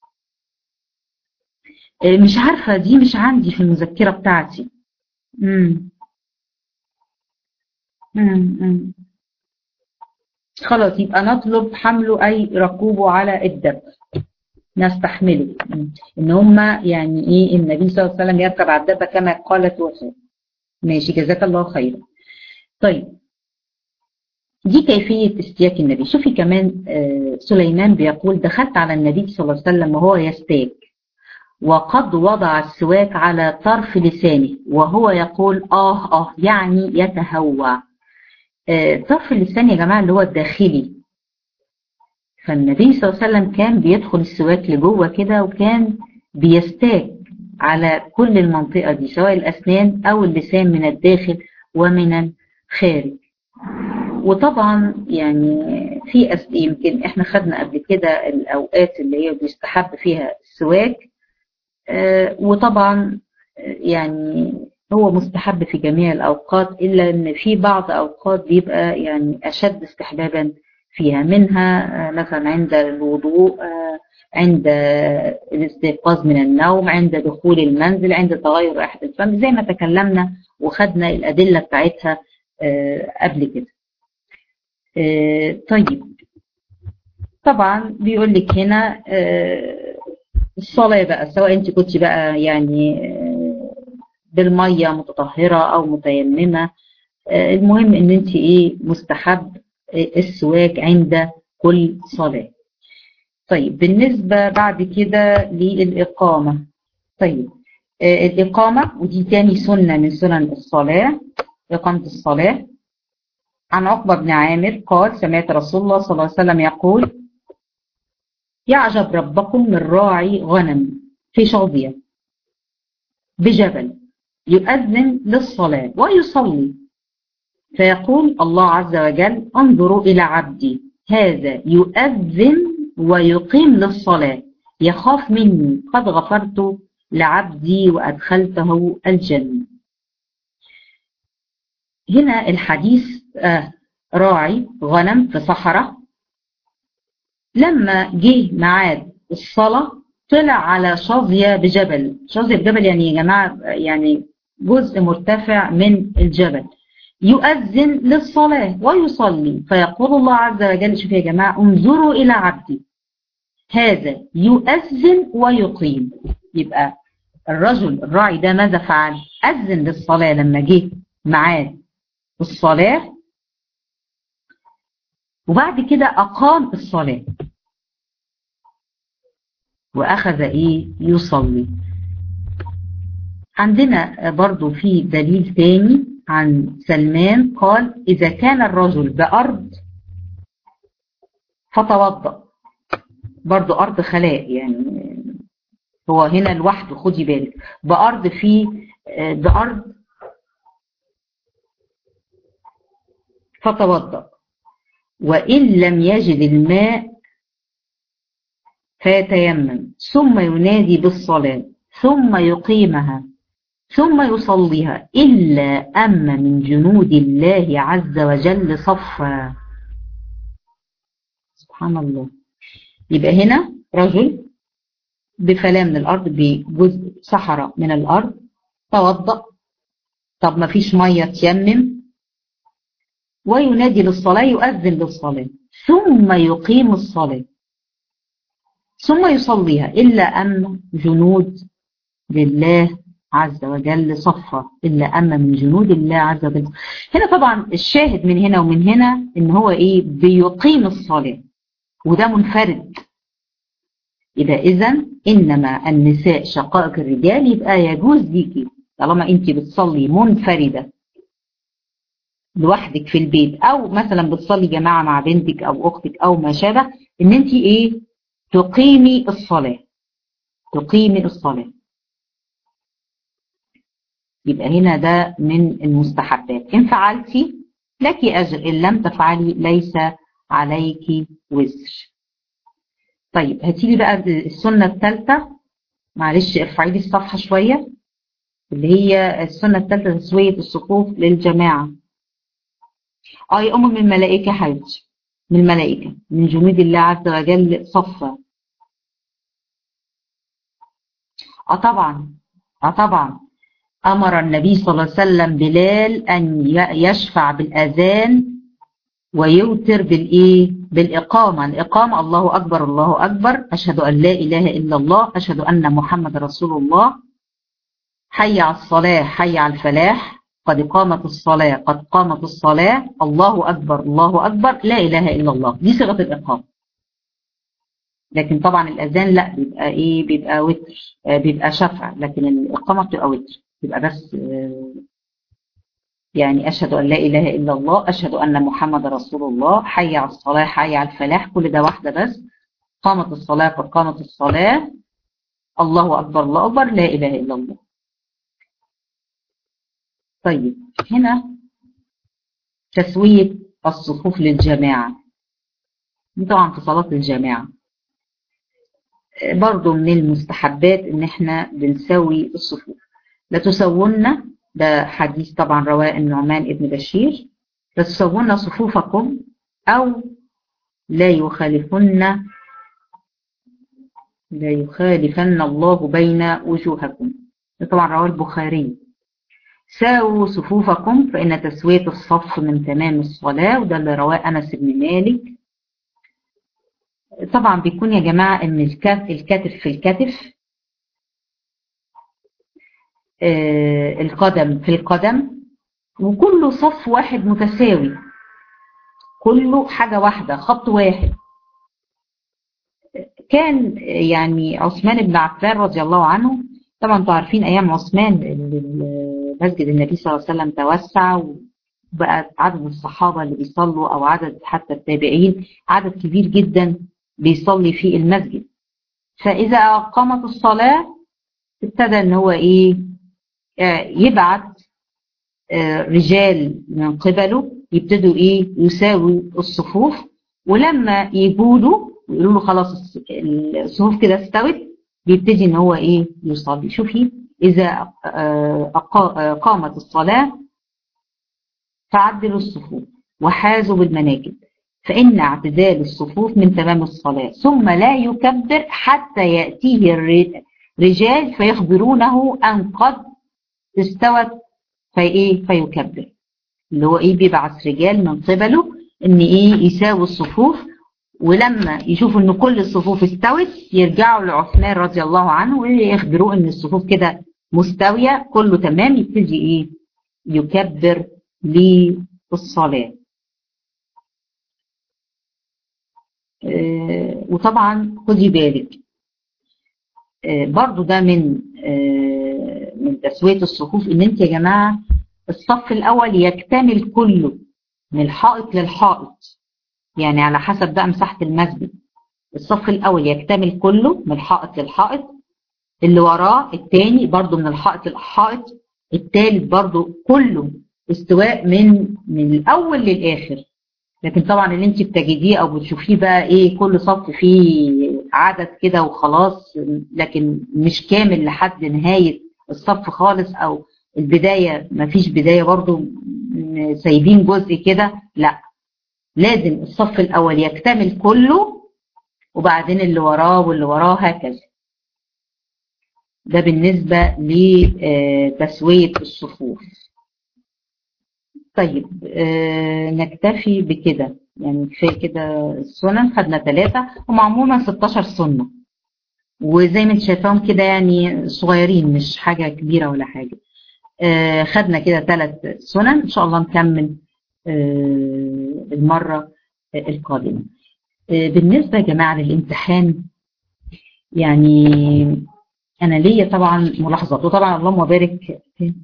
مش عارفة دي مش عندي في المذكرة بتاعتي. مم. مم. خلاص يبقى نطلب حمله أي ركوبه على الدب، نستحمله. إن هما يعني إيه النبي صلى الله عليه وسلم يركب على الدبة كما قالت وفاء. ماشي جزاك الله خيرا. طيب دي كيفية استياك النبي. شوفي كمان سليمان بيقول: دخلت على النبي صلى الله عليه وسلم وهو يستاك وقد وضع السواك على طرف لسانه وهو يقول يعني يتهوى. طرف اللسان يا جماعة اللي هو الداخلي. فالنبي صلى الله عليه وسلم كان بيدخل السواك لجوه كده وكان بيستاك على كل المنطقة دي، سواء الأسنان أو اللسان من الداخل ومن الخارج. وطبعا يعني في يمكن احنا خدنا قبل كده الأوقات اللي هي بيستحب فيها السواك، وطبعا يعني هو مستحب في جميع الأوقات، إلا أن في بعض أوقات بيبقى يعني أشد استحبابا فيها، منها مثلا عند الوضوء، عند الاستيقاظ من النوم، عند دخول المنزل، عند تغير رائحة الفم، زي ما تكلمنا وخدنا الأدلة بتاعتها قبل كده. طيب طبعا بيقول لك هنا الصلاة بقى سواء انت كنت بقى يعني بالمية متطهرة او متيممة، المهم ان انت ايه مستحب السواك عند كل صلاة. طيب بالنسبة بعد كده للإقامة. طيب الإقامة ودي تاني سنة من سنن الصلاة، إقامة الصلاة. عن عقبة بن عامر قال سمعت رسول الله صلى الله عليه وسلم يقول يعجب ربكم من راعي غنم في شاطئ بجبل يؤذن للصلاة ويصلي، فيقول الله عز وجل انظروا إلى عبدي هذا يؤذن ويقيم للصلاة يخاف مني قد غفرت لعبدي وأدخلته الجنة. هنا الحديث راعي غنم في صحراء، لما جه ميعاد الصلاة طلع على شظية بجبل. شظية بجبل يعني يا جماعة يعني جزء مرتفع من الجبل، يؤذن للصلاة ويصلي، فيقول الله عز وجل شوف يا جماعة انظروا إلى عبدي هذا يؤذن ويقيم. يبقى الرجل الراعي ده ماذا فعل؟ أذن للصلاة لما جه ميعاد الصلاة، وبعد كده أقام الصلاة وأخذ إيه يصلي. عندنا برضو في دليل تاني عن سلمان قال إذا كان الرجل بأرض فتوضأ، برضو أرض خلاء يعني هو هنا لوحده، خدي بالك بأرض بأرض فتوضأ، وإن لم يجد الماء فيتيمم ثم ينادي بالصلاة ثم يقيمها ثم يصليها إلا أما من جنود الله عز وجل صفا. سبحان الله. يبقى هنا رجل بفلاة من الأرض بجزء صحراء من الأرض توضأ، طب ما فيش مية تيمم، وينادي للصلاة يؤذن للصلاة ثم يقيم الصلاة ثم يصليها إلا أما جنود لله عز وجل صفا، إلا أما من جنود الله عز وجل. هنا طبعا الشاهد من هنا ومن هنا إن هو إيه بيقيم الصلاة وده منفرد. يبقى إذن إنما النساء شقائق الرجال، يبقى يجوز ليكي طالما أنت بتصلي منفردة لوحدك في البيت أو مثلا بتصلي جماعة مع بنتك أو أختك أو ما شابه إن أنت إيه تقيمي الصلاة، تقيمي الصلاة. يبقى هنا ده من المستحبات، إن فعلتي لك أجر، إن لم تفعلي ليس عليك وزر. طيب هاتيلي بقى السنة الثالثة، معلش ارفعي لي الصفحة شوية، اللي هي السنة الثالثة تسوية الصفوف للجماعة. يا أم من الملائكة حبيبتي، من الملائكة من جنود الله عز وجل صفا. طبعا طبعا أمر النبي صلى الله عليه وسلم بلال أن يشفع بالأذان ويوتر بالإيه؟ بالإقامة. الإقامة الله أكبر الله أكبر، أشهد أن لا إله إلا الله، أشهد أن محمد رسول الله، حي على الصلاة حي على الفلاح، قد قامت الصلاة قد قامت الصلاة، الله أكبر الله أكبر، لا إله إلا الله. دي صيغة الإقامة. لكن طبعا الأذان لا بيبقى إيه؟ بيبقى وتر، بيبقى شفع، لكن الإقامة بتبقى وتر، بيبقى بس يعني أشهد أن لا إله إلا الله، أشهد أن محمد رسول الله، حي على الصلاة حي على الفلاح، كل ده واحدة بس. قامت الصلاة قد قامت الصلاة، الله أكبر الله أكبر، لا إله إلا الله. طيب هنا تسوية الصفوف للجماعة، دي طبعا في صلاة الجماعة برضو من المستحبات إن احنا بنسوي الصفوف. لا تسوون، ده حديث طبعا رواه النعمان ابن بشير، لا تسوون صفوفكم أو لا يخالفن الله بين وجوهكم، ده طبعا رواه البخاري. ساووا صفوفكم فإن تسوية الصف من تمام الصلاة، وده اللي رواه أنس بن مالك طبعا بيكون يا جماعة ان الكتف في الكتف، القدم في القدم، وكله صف واحد متساوي، كله حاجة واحدة، خط واحد. كان يعني عثمان بن عفان رضي الله عنه، طبعا انتوا عارفين ايام عثمان مسجد النبي صلى الله عليه وسلم توسع، وبقى عدد الصحابة اللي بيصلوا او عدد حتى التابعين عدد كبير جدا بيصلي في المسجد. فاذا اقامت الصلاة ابتدى ان هو ايه، يبعت رجال من قبله يبتدوا ايه يساووا الصفوف، ولما يجوا له ويقولوا له خلاص الصفوف كده استوت، بيبتدي ان هو ايه يصلي. شوفي اذا قامت الصلاة فعدلوا الصفوف وحازوا بالمناكب، فإن اعتدال الصفوف من تمام الصلاة، ثم لا يكبر حتى يأتيه الرجال فيخبرونه أن قد استوت فيكبر. اللي هو ايه بيبعث رجال من قبله ان ايه يساوي الصفوف، ولما يشوفوا ان كل الصفوف استوت يرجعوا لعثمان رضي الله عنه ويخبروه ان الصفوف كده مستوية كله تمام، يبتدي ايه يكبر للصلاة. وطبعا خدي بالك برضو ده من تسوية الصفوف، ان انت يا جماعة الصف الاول يكتمل كله من الحائط للحائط، يعني على حسب بقى مساحة المسجد. الصف الاول يكتمل كله من الحائط للحائط، اللي وراه الثاني برضو من الحائط للحائط، الثالث برضو كله استواء من الاول للاخر. لكن طبعا اللي انت بتجديه او بتشوفيه بقى ايه كل صف فيه عدد كده وخلاص، لكن مش كامل لحد نهاية الصف خالص، او البداية مفيش بداية برضو سايبين جزء كده، لا، لازم الصف الاول يكتمل كله وبعدين اللي وراه واللي وراه هكذا. ده بالنسبة لتسوية الصفوف. طيب نكتفي بكده، يعني كفايه كده السنن، خدنا 3 هم عموما 16 سنة، وزي ما انت شايفاهم كده يعني صغيرين مش حاجة كبيرة ولا حاجة. خدنا كده 3 سنن، ان شاء الله نكمل المرة القادمة. بالنسبة يا جماعة للامتحان، يعني انا ليا طبعا ملاحظات، وطبعا اللهم بارك.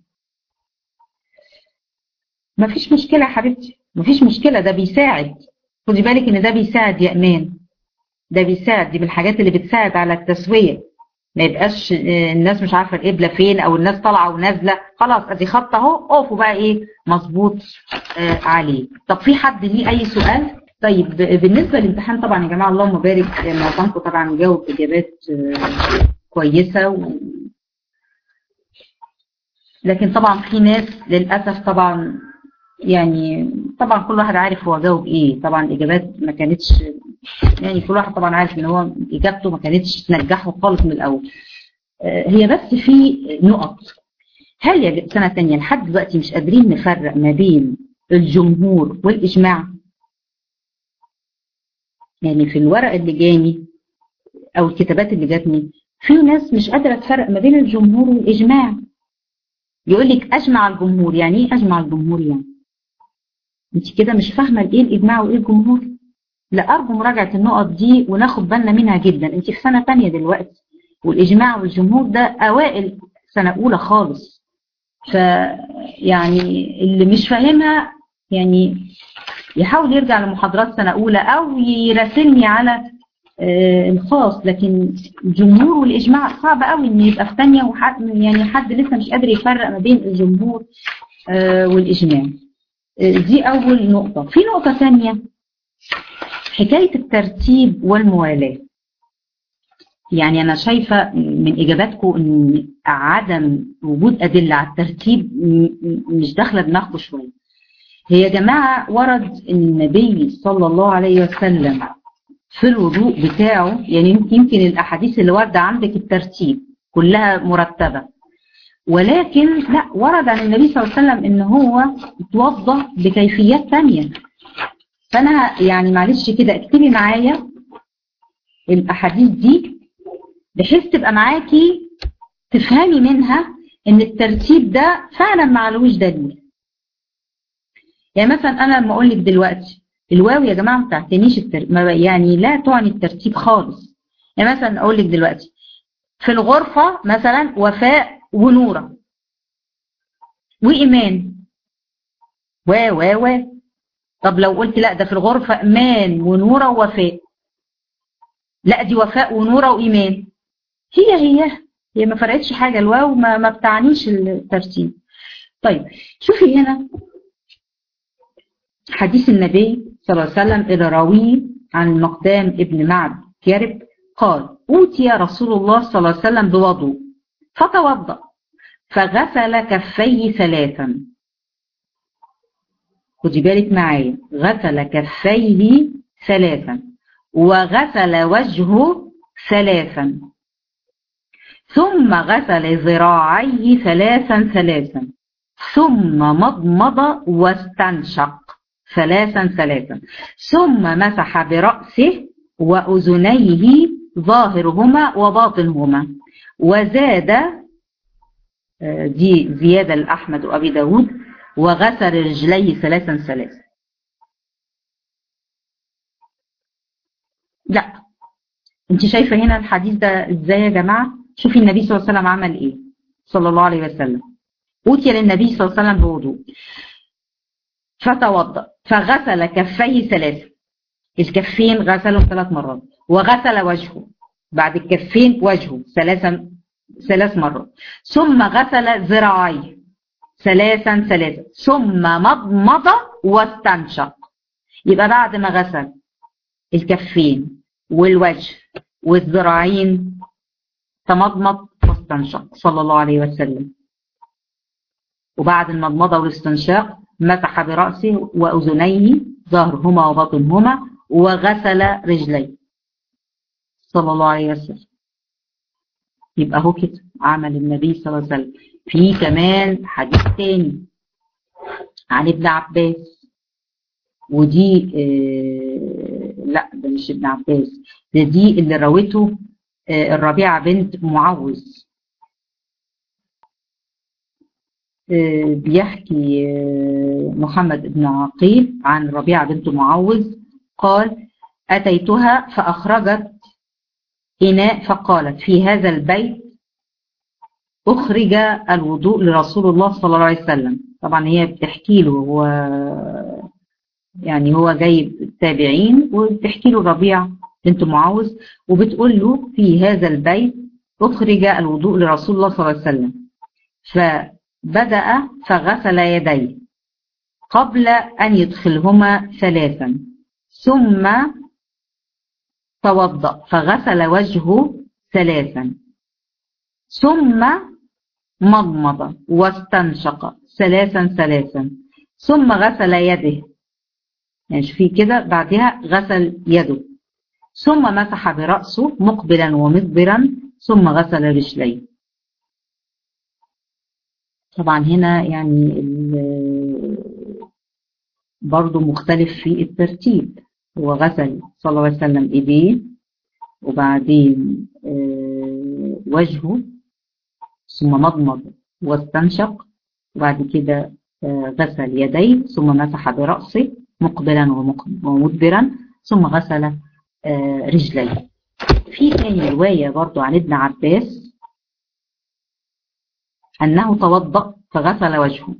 ما فيش مشكلة يا حبيبتي، ما فيش مشكلة، ده بيساعد. خدي بالك ان ده بيساعد يا امان، ده بيساعد، دي من الحاجات اللي بتساعد على التسوية. ما يبقاش الناس مش عارفة القبلة فين، او الناس طالعة ونازلة، خلاص ادي خط اهو، اقفوا بقى ايه مظبوط عليه. طب في حد ليه اي سؤال؟ طيب بالنسبة للامتحان طبعا يا جماعة اللهم بارك، معظمكم طبعا جاوب اجابات كويسة لكن طبعا في ناس للأسف طبعا، يعني طبعا كل واحد عارف هو جاوب ايه، طبعا الاجابات ما كانتش، يعني كل واحد طبعا عارف ان هو اجابته ما كانتش تنجحه خالص من الاول. هي بس في نقط. هل يا سنة تانية لحد دلوقتي مش قادرين نفرق ما بين الجمهور والاجماع؟ يعني في الورق اللي جاني او الكتابات اللي جاتني في ناس مش قادرة تفرق ما بين الجمهور والاجماع. يقول لك اجمع الجمهور، يعني ايه اجمع الجمهور؟ يعني انت كده مش فاهمه ايه الاجماع وايه الجمهور. لا، ارجو مراجعه النقط دي وناخد بالنا منها جدا. انت في سنه ثانيه دلوقتي، والاجماع والجمهور ده اوائل سنه اولى خالص. ف يعني اللي مش فاهمها يعني يحاول يرجع لمحاضرات سنه اولى او يراسلني على الخاص. لكن الجمهور والاجماع صعب قوي ان يبقى في ثانيه وحد يعني حد لسه مش قادر يفرق ما بين الجمهور والاجماع. دي اول نقطه. في نقطه ثانيه، حكاية الترتيب والموالاة. يعني أنا شايفة من إجاباتكم أن عدم وجود أدلة على الترتيب مش داخلة دماغكم شوية. هي يا جماعة ورد النبي صلى الله عليه وسلم في الوضوء بتاعه، يعني يمكن الأحاديث اللي واردة عندك الترتيب كلها مرتبة، ولكن لا، ورد عن النبي صلى الله عليه وسلم أن هو يتوضأ بكيفيات ثانية. فأنا يعني معلش كده اكتبي معايا الأحاديث دي بحيث تبقى معاكي تفهمي منها إن الترتيب ده فعلا معلوش دليل. يعني مثلا أنا لما أقول لك دلوقتي الواو يا جماعة ما تعتنيش يعني لا تعني الترتيب خالص. يعني مثلا أقول لك دلوقتي في الغرفة مثلا وفاء ونورة وإيمان و طب لو قلت لا ده في الغرفة إيمان ونورة ووفاء، لا دي وفاء ونورة وإيمان، هي ما فرقتش حاجة. الواو ما بتعنيش الترتيب. طيب شوفي هنا حديث النبي صلى الله عليه وسلم إلى راويه عن المقدام ابن معد يرب قال أوتي رسول الله صلى الله عليه وسلم بوضوء فتوضأ فغسل كفيه ثلاثا. خدي بالك معايا، غسل كفيه ثلاثا وغسل وجهه ثلاثا ثم غسل ذراعيه ثلاثا ثم مضمض واستنشق ثلاثا ثم مسح برأسه وأذنيه ظاهرهما وباطنهما وزاد، دي زيادة لأحمد وأبي داود، وغسل رجليه ثلاثا. لا انت شايفة هنا الحديث ده ازاي يا جماعة؟ شوفي النبي صلى الله عليه وسلم عمل ايه صلى الله عليه وسلم. أوتي للنبي صلى الله عليه وسلم بوضوء فتوضأ فغسل كفيه ثلاثة، الكفين غسلهم 3 مرات، وغسل وجهه بعد الكفين وجهه 3 مرات، ثم غسل ذراعيه ثلاثا ثم مضمض واستنشق. يبقى بعد ما غسل الكفين والوجه والذراعين تمضمض واستنشق صلى الله عليه وسلم، وبعد المضمضة والاستنشاق مسح برأسه وأذنيه ظهرهما وبطنهما وغسل رجليه صلى الله عليه وسلم. يبقى هو كده عمل النبي صلى الله عليه وسلم. في كمان حديث تاني عن ابن عباس، ودي لا ده مش ابن عباس، دي اللي روته الربيعة بنت معوذ. بيحكي محمد بن عقيل عن ربيعة بنت معوذ قال أتيتها فأخرجت إناء فقالت في هذا البيت أخرج الوضوء لرسول الله صلى الله عليه وسلم. طبعا هي بتحكي له، هو يعني هو جايب التابعين وبتحكي له ربيعة بنت معوذ وبتقول له في هذا البيت أخرج الوضوء لرسول الله صلى الله عليه وسلم، فبدأ فغسل يديه قبل أن يدخلهما ثلاثا ثم توضأ فغسل وجهه ثلاثا ثم مضمض واستنشق ثلاثا ثم غسل يده، يعني في كده بعدها غسل يده ثم مسح برأسه مقبلا ومدبرا ثم غسل رجليه. طبعا هنا يعني برضو مختلف في الترتيب، هو غسل صلى الله عليه وسلم ايديه وبعدين وجهه ثم مضمض واستنشق وبعد كده غسل يديه ثم مسح برأسه مقبلا ومدبرا ثم غسل رجليه. في ثاني رواية برضو عن ابن عباس أنه توضأ فغسل وجهه،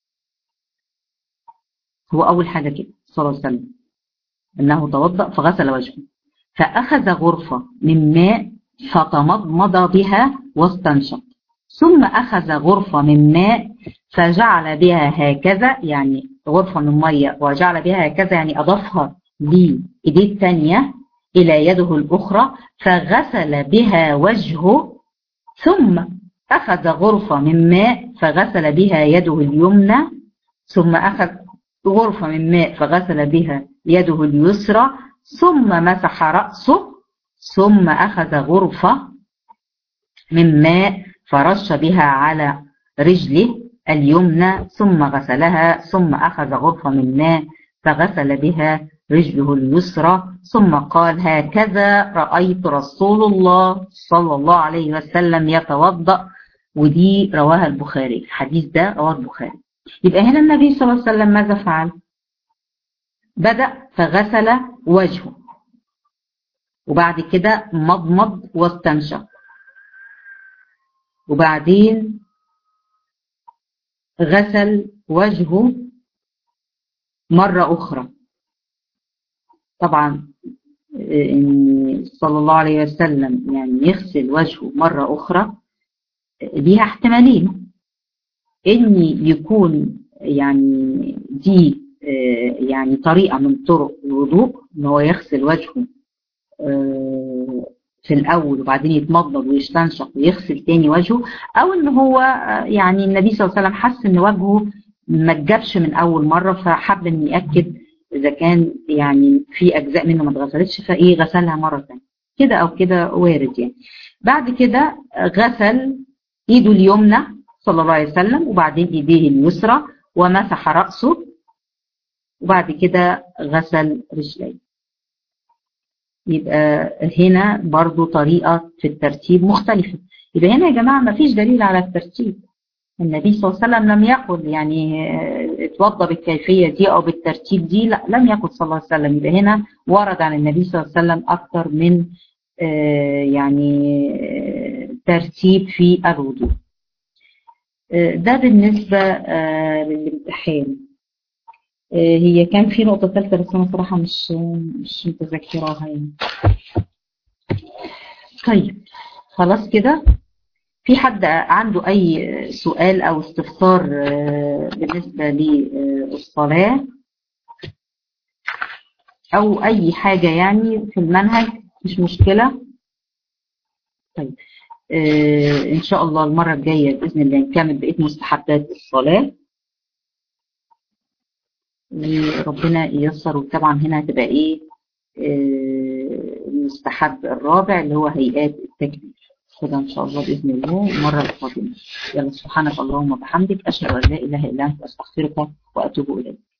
هو أول حاجة كده صلى الله عليه وسلم أنه توضأ فغسل وجهه فأخذ غرفة من ماء فتمضمض بها واستنشق ثم أخذ غرفة من ماء فجعل بها هكذا، يعني غرفة من مية وجعل بها هكذا يعني أضافها لإيديه الثانية إلى يده الأخرى فغسل بها وجهه ثم أخذ غرفة من ماء فغسل بها يده اليمنى ثم أخذ غرفة من ماء فغسل بها يده اليسرى ثم مسح رأسه ثم أخذ غرفة من ماء فرش بها على رجله اليمنى ثم غسلها ثم أخذ غرفة من ماء فغسل بها رجله اليسرى ثم قال هكذا رأيت رسول الله صلى الله عليه وسلم يتوضأ. ودي رواها البخاري، الحديث ده رواه البخاري. يبقى هنا النبي صلى الله عليه وسلم ماذا فعل؟ بدأ فغسل وجهه، وبعد كده مضمض واستنشق، وبعدين غسل وجهه مرة أخرى. طبعا صلى الله عليه وسلم يعني يغسل وجهه مرة أخرى ليها احتمالين، إن يكون يعني دي يعني طريقة من طرق الوضوء، إن هو يغسل وجهه في الأول وبعدين يتمضمض ويستنشق ويغسل تاني وجهه، أو إن هو يعني النبي صلى الله عليه وسلم حس إن وجهه ما اتجابش من أول مرة، فحب إن يأكد إذا كان يعني في أجزاء منه ما اتغسلتش فإيه غسلها مرة ثانية، كده أو كده وارد يعني. بعد كده غسل إيده اليمنى صلى الله عليه وسلم، وبعدين إيديه اليسرى، ومسح رأسه، وبعد كده غسل رجليه. يبقى هنا برضو طريقة في الترتيب مختلفة. يبقى هنا يا جماعة ما فيش دليل على الترتيب، النبي صلى الله عليه وسلم لم يقل يعني اتوضى بالكيفية دي أو بالترتيب دي، لا لم يقل صلى الله عليه وسلم. يبقى هنا ورد عن النبي صلى الله عليه وسلم أكثر من يعني ترتيب في الوضوء. ده بالنسبة للامتحان. هي كان في نقطة ثالثة بس أنا صراحة مش متذكراها يعني. طيب خلاص كده. في حد عنده أي سؤال أو استفسار بالنسبة للصلاة أو أي حاجة يعني في المنهج؟ مش مشكلة. طيب إن شاء الله المرة الجاية بإذن الله نكمل بقية مستحبات الصلاة وربنا ييسر. وطبعا هنا هتبقى إيه المستحب الرابع اللي هو هيئات التكبير كده إن شاء الله بإذن الله المرة القادمة. يلا سبحانك اللهم وبحمدك أشهد أن لا إله إلا أنت أستغفرك وأتوب إليك.